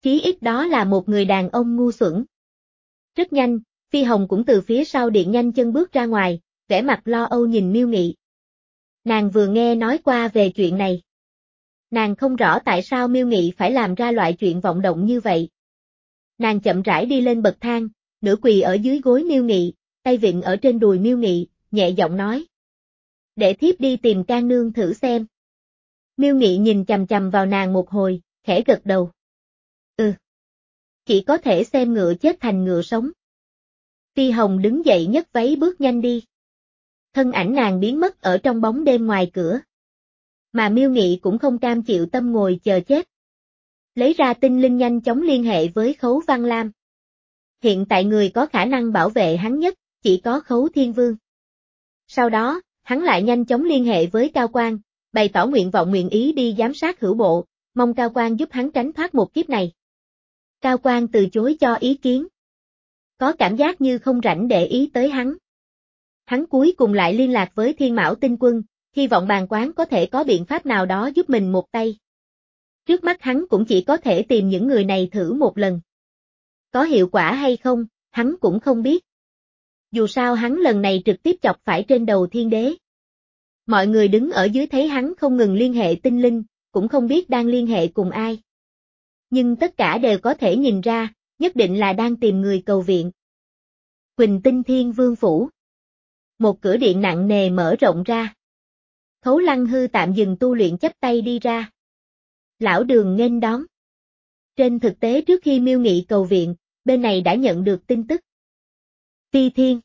Speaker 1: chí ít đó là một người đàn ông ngu xuẩn. Rất nhanh, Phi Hồng cũng từ phía sau điện nhanh chân bước ra ngoài, vẻ mặt lo âu nhìn Miêu Nghị. Nàng vừa nghe nói qua về chuyện này. Nàng không rõ tại sao Miêu Nghị phải làm ra loại chuyện vọng động như vậy. Nàng chậm rãi đi lên bậc thang, nửa quỳ ở dưới gối Miêu Nghị, tay vịn ở trên đùi Miêu Nghị, nhẹ giọng nói. Để thiếp đi tìm Can nương thử xem. Miêu Nghị nhìn chằm chằm vào nàng một hồi, khẽ gật đầu. Ừ. Chỉ có thể xem ngựa chết thành ngựa sống. Phi Hồng đứng dậy nhấc váy bước nhanh đi. Thân ảnh nàng biến mất ở trong bóng đêm ngoài cửa. Mà Miêu Nghị cũng không cam chịu tâm ngồi chờ chết. Lấy ra tinh linh nhanh chóng liên hệ với Khấu Văn Lam. Hiện tại người có khả năng bảo vệ hắn nhất, chỉ có Khấu Thiên Vương. Sau đó, hắn lại nhanh chóng liên hệ với Cao Quang, bày tỏ nguyện vọng nguyện ý đi giám sát hữu bộ, mong Cao Quang giúp hắn tránh thoát một kiếp này. Cao Quang từ chối cho ý kiến. Có cảm giác như không rảnh để ý tới hắn. Hắn cuối cùng lại liên lạc với Thiên Mão Tinh Quân, hy vọng bàn quán có thể có biện pháp nào đó giúp mình một tay. Trước mắt hắn cũng chỉ có thể tìm những người này thử một lần. Có hiệu quả hay không, hắn cũng không biết. Dù sao hắn lần này trực tiếp chọc phải trên đầu thiên đế. Mọi người đứng ở dưới thấy hắn không ngừng liên hệ tinh linh, cũng không biết đang liên hệ cùng ai. Nhưng tất cả đều có thể nhìn ra, nhất định là đang tìm người cầu viện. Quỳnh Tinh Thiên Vương Phủ. Một cửa điện nặng nề mở rộng ra. Khấu Lăng Hư tạm dừng tu luyện chắp tay đi ra. Lão Đường nghênh đón. Trên thực tế trước khi Miêu Nghị cầu viện, bên này đã nhận được tin tức. Phi Thiên.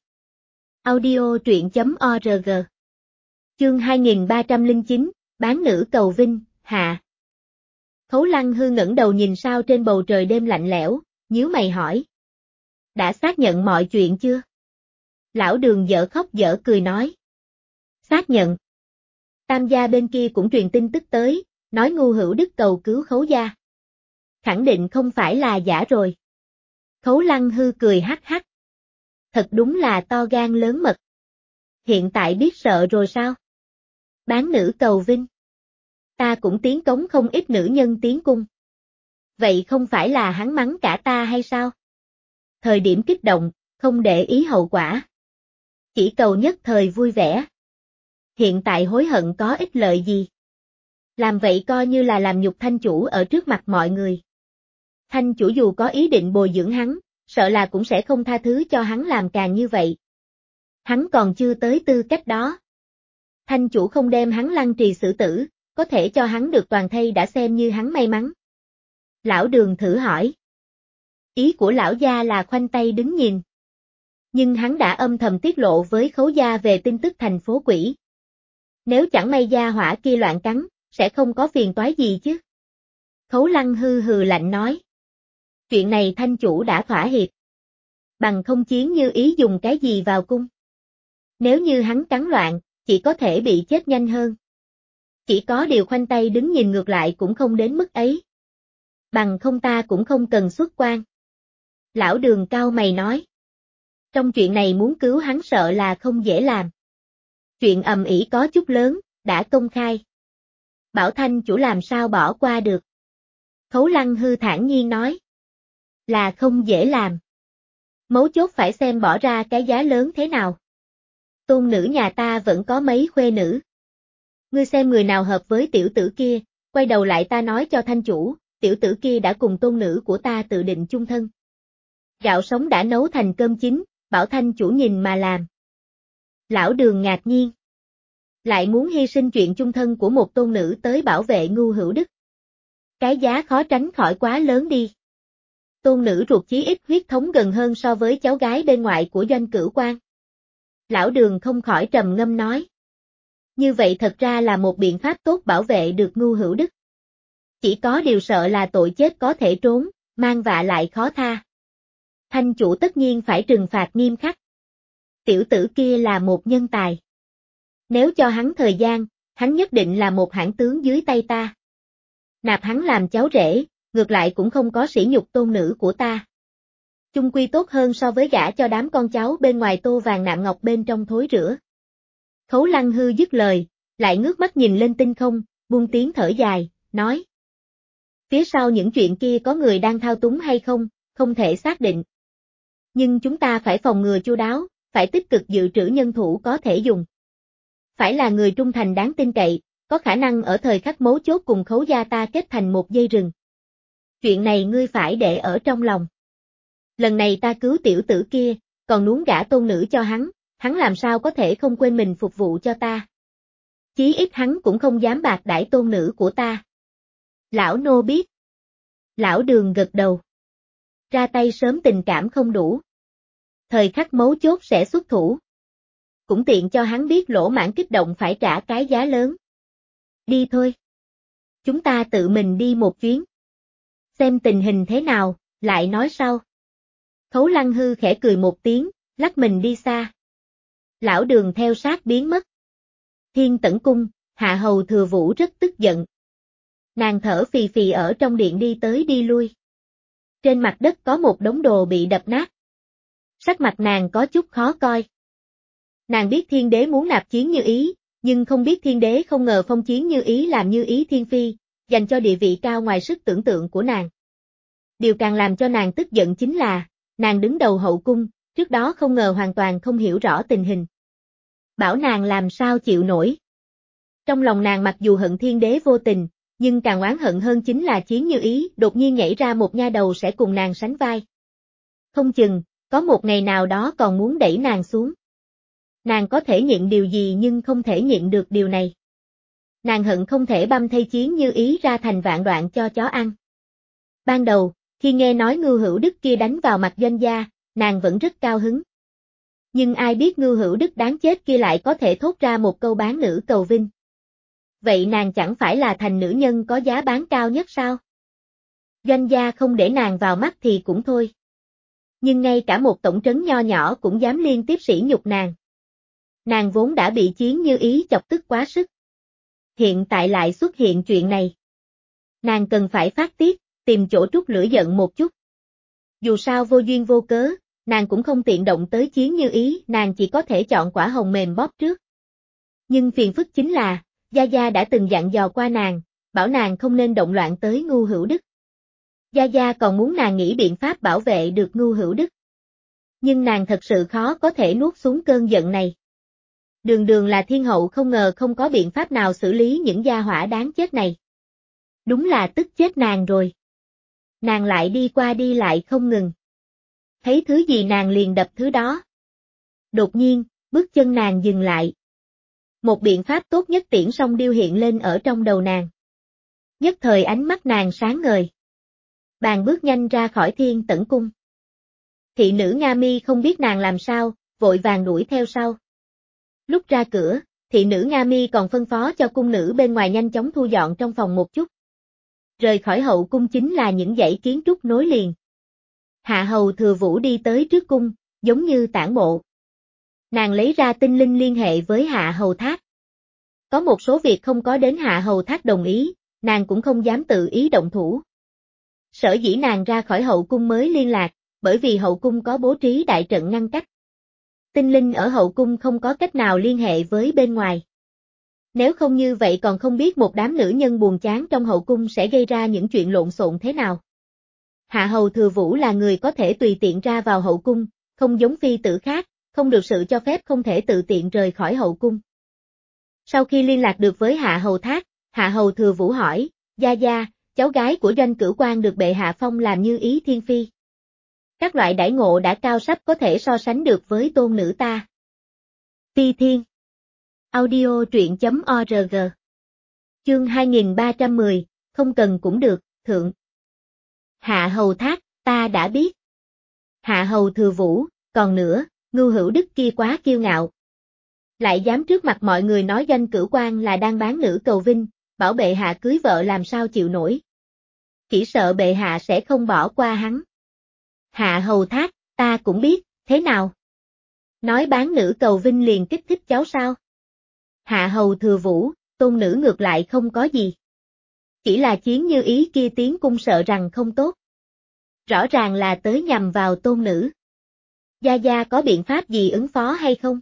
Speaker 1: Audio truyện chấm org. Chương hai nghìn ba trăm lẻ chín, bán nữ cầu vinh, hạ. Khấu Lăng Hư ngẩng đầu nhìn sao trên bầu trời đêm lạnh lẽo, nhíu mày hỏi. Đã xác nhận mọi chuyện chưa? Lão Đường dở khóc dở cười nói. Xác nhận. Tam gia bên kia cũng truyền tin tức tới, nói Ngu Hữu Đức cầu cứu Khấu gia. Khẳng định không phải là giả rồi. Khấu Lăng Hư cười hắc hắc. Thật đúng là to gan lớn mật. Hiện tại biết sợ rồi sao? Bán nữ cầu vinh. Ta cũng tiến cống không ít nữ nhân tiến cung. Vậy không phải là hắn mắng cả ta hay sao? Thời điểm kích động, không để ý hậu quả. Chỉ cầu nhất thời vui vẻ. Hiện tại hối hận có ích lợi gì? Làm vậy coi như là làm nhục Thanh chủ ở trước mặt mọi người. Thanh chủ dù có ý định bồi dưỡng hắn, sợ là cũng sẽ không tha thứ cho hắn làm càng như vậy. Hắn còn chưa tới tư cách đó. Thanh chủ không đem hắn lăng trì xử tử, có thể cho hắn được toàn thây đã xem như hắn may mắn. Lão Đường thử hỏi. Ý của lão gia là khoanh tay đứng nhìn. Nhưng hắn đã âm thầm tiết lộ với Khấu gia về tin tức thành phố quỷ. Nếu chẳng may gia hỏa kia loạn cắn, sẽ không có phiền toái gì chứ. Khấu Lăng hư hừ lạnh nói. Chuyện này Thanh chủ đã thỏa hiệp. Bằng không chiến như ý dùng cái gì vào cung. Nếu như hắn cắn loạn, chỉ có thể bị chết nhanh hơn. Chỉ có điều khoanh tay đứng nhìn ngược lại cũng không đến mức ấy. Bằng không ta cũng không cần xuất quan. Lão Đường cao mày nói. Trong chuyện này muốn cứu hắn sợ là không dễ làm. Chuyện ầm ĩ có chút lớn, đã công khai. Bảo Thanh chủ làm sao bỏ qua được. Khấu Lăng hư thản nhiên nói. Là không dễ làm. Mấu chốt phải xem bỏ ra cái giá lớn thế nào. Tôn nữ nhà ta vẫn có mấy khuê nữ. Ngươi xem người nào hợp với tiểu tử kia, quay đầu lại ta nói cho Thanh chủ, tiểu tử kia đã cùng tôn nữ của ta tự định chung thân. Gạo sống đã nấu thành cơm chín, bảo Thanh chủ nhìn mà làm. Lão Đường ngạc nhiên. Lại muốn hy sinh chuyện chung thân của một tôn nữ tới bảo vệ Ngu Hữu Đức. Cái giá khó tránh khỏi quá lớn đi. Tôn nữ ruột chí ít huyết thống gần hơn so với cháu gái bên ngoại của Doanh Cửu Quan. Lão Đường không khỏi trầm ngâm nói. Như vậy thật ra là một biện pháp tốt bảo vệ được Ngu Hữu Đức. Chỉ có điều sợ là tội chết có thể trốn, mang vạ lại khó tha. Thanh chủ tất nhiên phải trừng phạt nghiêm khắc. Tiểu tử kia là một nhân tài. Nếu cho hắn thời gian, hắn nhất định là một hãn tướng dưới tay ta. Nạp hắn làm cháu rể, ngược lại cũng không có sỉ nhục tôn nữ của ta. Chung quy tốt hơn so với gả cho đám con cháu bên ngoài tô vàng nạm ngọc bên trong thối rữa. Khấu Lăng hư dứt lời, lại ngước mắt nhìn lên tinh không, buông tiếng thở dài, nói. Phía sau những chuyện kia có người đang thao túng hay không, không thể xác định. Nhưng chúng ta phải phòng ngừa chu đáo, phải tích cực dự trữ nhân thủ có thể dùng. Phải là người trung thành đáng tin cậy, có khả năng ở thời khắc mấu chốt cùng Khấu gia ta kết thành một dây rừng. Chuyện này ngươi phải để ở trong lòng. Lần này ta cứu tiểu tử kia, còn nuống gả tôn nữ cho hắn, hắn làm sao có thể không quên mình phục vụ cho ta. Chí ít hắn cũng không dám bạc đãi tôn nữ của ta. Lão nô biết. Lão Đường gật đầu. Ra tay sớm tình cảm không đủ. Thời khắc mấu chốt sẽ xuất thủ. Cũng tiện cho hắn biết lỗ mãn kích động phải trả cái giá lớn. Đi thôi. Chúng ta tự mình đi một chuyến. Xem tình hình thế nào, lại nói sau. Khấu Lăng Hư khẽ cười một tiếng, lắc mình đi xa. Lão Đường theo sát biến mất. Thiên Tẩn Cung, Hạ Hầu Thừa Vũ rất tức giận. Nàng thở phì phì ở trong điện đi tới đi lui. Trên mặt đất có một đống đồ bị đập nát. Sắc mặt nàng có chút khó coi. Nàng biết Thiên Đế muốn nạp Chiến Như Ý, nhưng không biết Thiên Đế không ngờ phong Chiến Như Ý làm Như Ý Thiên Phi, dành cho địa vị cao ngoài sức tưởng tượng của nàng. Điều càng làm cho nàng tức giận chính là, nàng đứng đầu hậu cung, trước đó không ngờ hoàn toàn không hiểu rõ tình hình. Bảo nàng làm sao chịu nổi. Trong lòng nàng mặc dù hận Thiên Đế vô tình, nhưng càng oán hận hơn chính là Chiến Như Ý đột nhiên nhảy ra một nha đầu sẽ cùng nàng sánh vai. Không chừng, có một ngày nào đó còn muốn đẩy nàng xuống. Nàng có thể nhịn điều gì nhưng không thể nhịn được điều này. Nàng hận không thể băm thây Chiến Như Ý ra thành vạn đoạn cho chó ăn. Ban đầu, khi nghe nói Ngưu Hữu Đức kia đánh vào mặt Doanh gia, nàng vẫn rất cao hứng. Nhưng ai biết Ngưu Hữu Đức đáng chết kia lại có thể thốt ra một câu bán nữ cầu vinh. Vậy nàng chẳng phải là thành nữ nhân có giá bán cao nhất sao? Doanh gia không để nàng vào mắt thì cũng thôi. Nhưng ngay cả một tổng trấn nho nhỏ cũng dám liên tiếp sỉ nhục nàng. Nàng vốn đã bị Chiến Như Ý chọc tức quá sức. Hiện tại lại xuất hiện chuyện này. Nàng cần phải phát tiết, tìm chỗ trút lửa giận một chút. Dù sao vô duyên vô cớ, nàng cũng không tiện động tới Chiến Như Ý, nàng chỉ có thể chọn quả hồng mềm bóp trước. Nhưng phiền phức chính là, Gia Gia đã từng dặn dò qua nàng, bảo nàng không nên động loạn tới Ngưu Hữu Đức. Gia Gia còn muốn nàng nghĩ biện pháp bảo vệ được Ngưu Hữu Đức. Nhưng nàng thật sự khó có thể nuốt xuống cơn giận này. Đường đường là thiên hậu không ngờ không có biện pháp nào xử lý những gia hỏa đáng chết này. Đúng là tức chết nàng rồi. Nàng lại đi qua đi lại không ngừng. Thấy thứ gì nàng liền đập thứ đó. Đột nhiên, bước chân nàng dừng lại. Một biện pháp tốt nhất tiễn song điêu hiện lên ở trong đầu nàng. Nhất thời ánh mắt nàng sáng ngời. Bàn bước nhanh ra khỏi Thiên Tẩn Cung. Thị nữ Nga Mi không biết nàng làm sao, vội vàng đuổi theo sau. Lúc ra cửa, thị nữ Nga Mi còn phân phó cho cung nữ bên ngoài nhanh chóng thu dọn trong phòng một chút. Rời khỏi hậu cung chính là những dãy kiến trúc nối liền. Hạ Hầu Thừa Vũ đi tới trước cung, giống như tản bộ. Nàng lấy ra tinh linh liên hệ với Hạ Hầu Thác. Có một số việc không có đến Hạ Hầu Thác đồng ý, nàng cũng không dám tự ý động thủ. Sở dĩ nàng ra khỏi hậu cung mới liên lạc, bởi vì hậu cung có bố trí đại trận ngăn cách. Tinh linh ở hậu cung không có cách nào liên hệ với bên ngoài. Nếu không như vậy còn không biết một đám nữ nhân buồn chán trong hậu cung sẽ gây ra những chuyện lộn xộn thế nào. Hạ Hầu Thừa Vũ là người có thể tùy tiện ra vào hậu cung, không giống phi tử khác, không được sự cho phép không thể tự tiện rời khỏi hậu cung. Sau khi liên lạc được với Hạ Hầu Thác, Hạ Hầu Thừa Vũ hỏi, Gia Gia, cháu gái của Doanh Cửu Quan được bệ hạ phong làm Như Ý Thiên Phi. Các loại đãi ngộ đã cao sắp có thể so sánh được với tôn nữ ta. Phi Thiên. Audio truyện chấm org. Chương hai nghìn ba trăm mười, không cần cũng được, thượng. Hạ Hầu Thác, ta đã biết. Hạ Hầu Thừa Vũ, còn nữa, Ngưu Hữu Đức kia quá kiêu ngạo. Lại dám trước mặt mọi người nói Doanh Cửu Quan là đang bán nữ cầu vinh, bảo bệ hạ cưới vợ làm sao chịu nổi. Chỉ sợ bệ hạ sẽ không bỏ qua hắn. Hạ Hầu Thác, ta cũng biết, thế nào? Nói bán nữ cầu vinh liền kích thích cháu sao? Hạ Hầu Thừa Vũ, tôn nữ ngược lại không có gì. Chỉ là Chiến Như Ý kia tiến cung sợ rằng không tốt. Rõ ràng là tới nhằm vào tôn nữ. Gia Gia có biện pháp gì ứng phó hay không?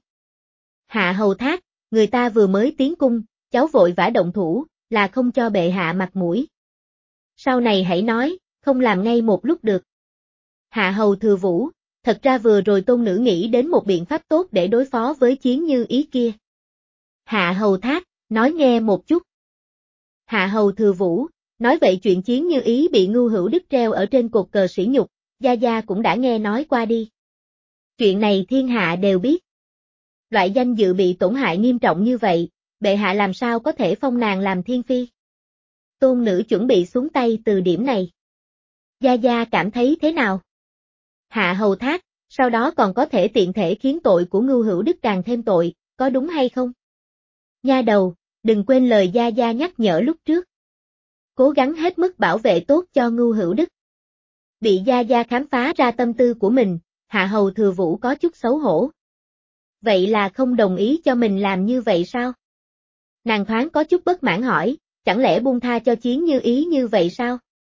Speaker 1: Hạ Hầu Thác, người ta vừa mới tiến cung, cháu vội vã động thủ, là không cho bệ hạ mặt mũi. Sau này hãy nói, không làm ngay một lúc được. Hạ hầu thừa vũ, thật ra vừa rồi tôn nữ nghĩ đến một biện pháp tốt để đối phó với Chiến Như Ý kia. Hạ hầu thác, nói nghe một chút. Hạ hầu thừa vũ, nói vậy chuyện Chiến Như Ý bị Ngưu Hữu Đức treo ở trên cột cờ sỉ nhục, gia gia cũng đã nghe nói qua đi. Chuyện này thiên hạ đều biết. Loại danh dự bị tổn hại nghiêm trọng như vậy, bệ hạ làm sao có thể phong nàng làm thiên phi? Tôn nữ chuẩn bị xuống tay từ điểm này. Gia gia cảm thấy thế nào? Hạ hầu thác, sau đó còn có thể tiện thể khiến tội của Ngưu Hữu Đức càng thêm tội, có đúng hay không? Nha đầu, đừng quên lời gia gia nhắc nhở lúc trước. Cố gắng hết mức bảo vệ tốt cho Ngưu Hữu Đức. Bị gia gia khám phá ra tâm tư của mình, hạ hầu thừa vũ có chút xấu hổ. Vậy là không đồng ý cho mình làm như vậy sao? Nàng thoáng có chút bất mãn hỏi, chẳng lẽ buông tha cho Chiến Như Ý như vậy sao?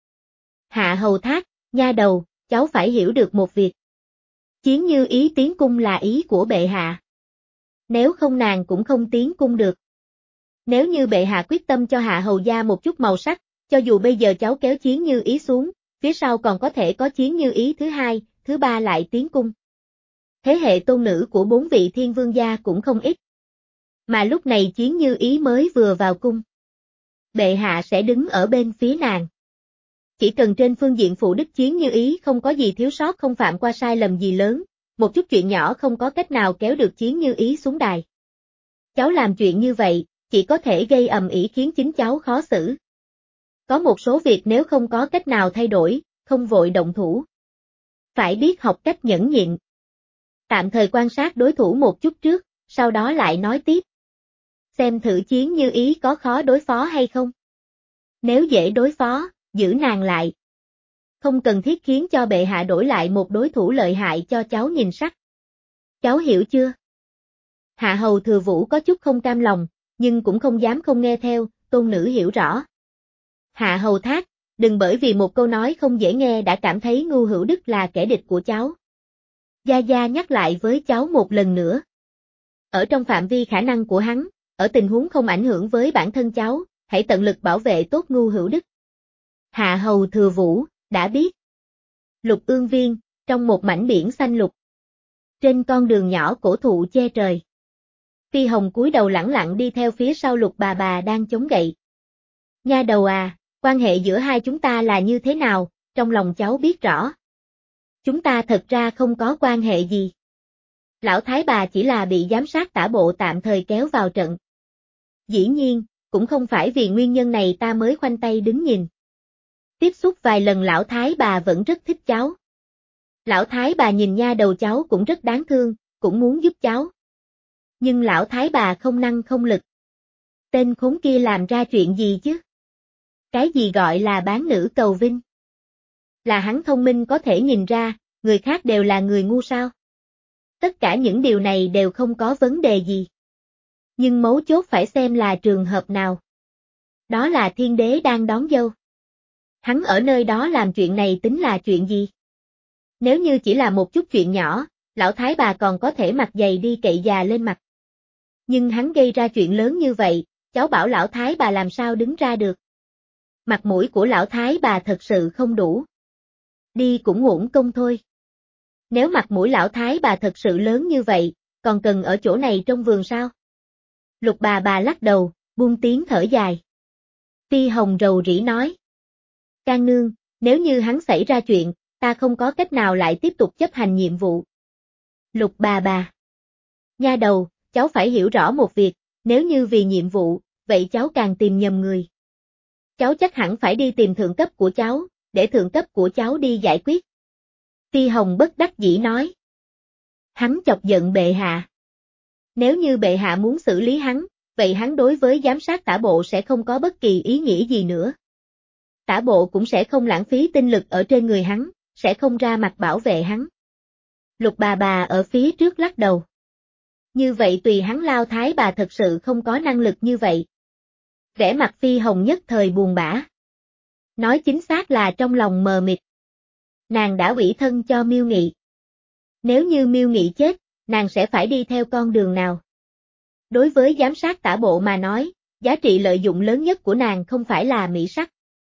Speaker 1: Hạ hầu thác, nha đầu, cháu phải hiểu được một việc. Chiến Như Ý tiến cung là ý của bệ hạ. Nếu không nàng cũng không tiến cung được. Nếu như bệ hạ quyết tâm cho hạ hầu gia một chút màu sắc, cho dù bây giờ cháu kéo Chiến Như Ý xuống, phía sau còn có thể có Chiến Như Ý thứ hai, thứ ba lại tiến cung. Thế hệ tôn nữ của bốn vị thiên vương gia cũng không ít. Mà lúc này Chiến Như Ý mới vừa vào cung. Bệ hạ sẽ đứng ở bên phía nàng. Chỉ cần trên phương diện phụ đức Chiến Như Ý không có gì thiếu sót, không phạm qua sai lầm gì lớn, một chút chuyện nhỏ không có cách nào kéo được Chiến Như Ý xuống đài. Cháu làm chuyện như vậy, chỉ có thể gây ầm ĩ khiến chính cháu khó xử. Có một số việc nếu không có cách nào thay đổi, không vội động thủ. Phải biết học cách nhẫn nhịn. Tạm thời quan sát đối thủ một chút trước, sau đó lại nói tiếp. Xem thử Chiến Như Ý có khó đối phó hay không. Nếu dễ đối phó, giữ nàng lại. Không cần thiết khiến cho bệ hạ đổi lại một đối thủ lợi hại cho cháu nhìn sắc. Cháu hiểu chưa? Hạ hầu thừa vũ có chút không cam lòng, nhưng cũng không dám không nghe theo, tôn nữ hiểu rõ. Hạ hầu thác, đừng bởi vì một câu nói không dễ nghe đã cảm thấy Ngưu Hữu Đức là kẻ địch của cháu. Gia Gia nhắc lại với cháu một lần nữa. Ở trong phạm vi khả năng của hắn, ở tình huống không ảnh hưởng với bản thân cháu, hãy tận lực bảo vệ tốt Ngưu Hữu Đức. Hạ hầu thừa vũ, đã biết. Lục Ương Viên, trong một mảnh biển xanh lục. Trên con đường nhỏ cổ thụ che trời. Phi Hồng cúi đầu lẳng lặng đi theo phía sau Lục bà bà đang chống gậy. Nha đầu à, quan hệ giữa hai chúng ta là như thế nào, trong lòng cháu biết rõ. Chúng ta thật ra không có quan hệ gì. Lão thái bà chỉ là bị giám sát tả bộ tạm thời kéo vào trận. Dĩ nhiên, cũng không phải vì nguyên nhân này ta mới khoanh tay đứng nhìn. Tiếp xúc vài lần lão thái bà vẫn rất thích cháu. Lão thái bà nhìn nha đầu cháu cũng rất đáng thương, cũng muốn giúp cháu. Nhưng lão thái bà không năng không lực. Tên khốn kia làm ra chuyện gì chứ? Cái gì gọi là bán nữ cầu vinh? Là hắn thông minh có thể nhìn ra, người khác đều là người ngu sao? Tất cả những điều này đều không có vấn đề gì. Nhưng mấu chốt phải xem là trường hợp nào. Đó là thiên đế đang đón dâu. Hắn ở nơi đó làm chuyện này tính là chuyện gì? Nếu như chỉ là một chút chuyện nhỏ, lão thái bà còn có thể mặc giày đi cậy già lên mặt. Nhưng hắn gây ra chuyện lớn như vậy, cháu bảo lão thái bà làm sao đứng ra được. Mặt mũi của lão thái bà thật sự không đủ. Đi cũng uổng công thôi. Nếu mặt mũi lão thái bà thật sự lớn như vậy, còn cần ở chỗ này trong vườn sao? Lục bà bà lắc đầu, buông tiếng thở dài. Phi Hồng rầu rĩ nói. Can nương, nếu như hắn xảy ra chuyện, ta không có cách nào lại tiếp tục chấp hành nhiệm vụ. Lục bà bà. Nha đầu, cháu phải hiểu rõ một việc, nếu như vì nhiệm vụ, vậy cháu càng tìm nhầm người. Cháu chắc hẳn phải đi tìm thượng cấp của cháu, để thượng cấp của cháu đi giải quyết. Phi Hồng bất đắc dĩ nói. Hắn chọc giận bệ hạ. Nếu như bệ hạ muốn xử lý hắn, vậy hắn đối với giám sát tả bộ sẽ không có bất kỳ ý nghĩa gì nữa. Tả bộ cũng sẽ không lãng phí tinh lực ở trên người hắn, sẽ không ra mặt bảo vệ hắn. Lục bà bà ở phía trước lắc đầu. Như vậy tùy hắn lao thái bà thật sự không có năng lực như vậy. Vẻ mặt Phi Hồng nhất thời buồn bã. Nói chính xác là trong lòng mờ mịt. Nàng đã ủy thân cho Miêu Nghị. Nếu như Miêu Nghị chết, nàng sẽ phải đi theo con đường nào? Đối với giám sát tả bộ mà nói, giá trị lợi dụng lớn nhất của nàng không phải là mỹ sắc.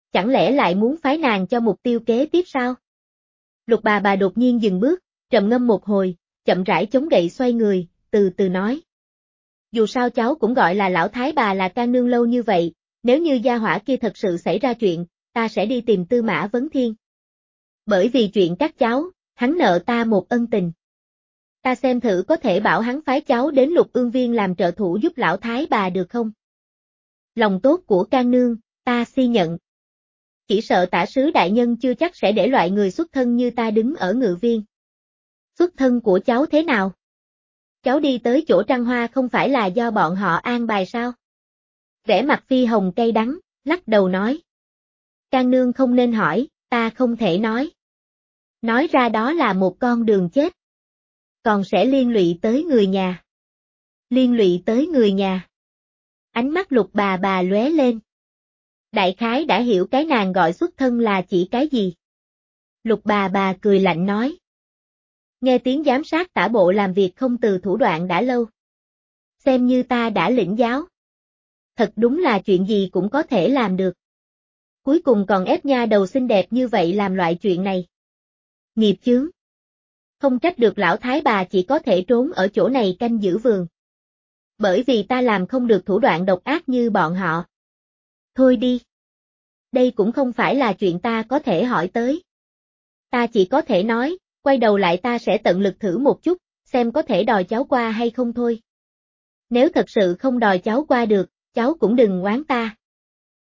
Speaker 1: Chẳng lẽ lại muốn phái nàng cho mục tiêu kế tiếp sao? Lục bà bà đột nhiên dừng bước, trầm ngâm một hồi, chậm rãi chống gậy xoay người, từ từ nói. Dù sao cháu cũng gọi là lão thái bà là Can Nương lâu như vậy, nếu như gia hỏa kia thật sự xảy ra chuyện, ta sẽ đi tìm Tư Mã Vấn Thiên. Bởi vì chuyện các cháu, hắn nợ ta một ân tình. Ta xem thử có thể bảo hắn phái cháu đến Lục Ương Viên làm trợ thủ giúp lão thái bà được không? Lòng tốt của Can Nương, ta si nhận. Chỉ sợ tả sứ đại nhân chưa chắc sẽ để loại người xuất thân như ta đứng ở ngự viên. Xuất thân của cháu thế nào? Cháu đi tới chỗ Trăng Hoa không phải là do bọn họ an bài sao? Vẻ mặt Phi Hồng cay đắng, lắc đầu nói. Can Nương không nên hỏi, ta không thể nói. Nói ra đó là một con đường chết. Còn sẽ liên lụy tới người nhà. Liên lụy tới người nhà. Ánh mắt Lục bà bà lóe lên. Đại khái đã hiểu cái nàng gọi xuất thân là chỉ cái gì. Lục bà bà cười lạnh nói. Nghe tiếng giám sát tả bộ làm việc không từ thủ đoạn đã lâu. Xem như ta đã lĩnh giáo. Thật đúng là chuyện gì cũng có thể làm được. Cuối cùng còn ép nha đầu xinh đẹp như vậy làm loại chuyện này. Nghiệp chướng. Không trách được lão thái bà chỉ có thể trốn ở chỗ này canh giữ vườn. Bởi vì ta làm không được thủ đoạn độc ác như bọn họ. Thôi đi. Đây cũng không phải là chuyện ta có thể hỏi tới. Ta chỉ có thể nói, quay đầu lại ta sẽ tận lực thử một chút, xem có thể đòi cháu qua hay không thôi. Nếu thật sự không đòi cháu qua được, cháu cũng đừng oán ta.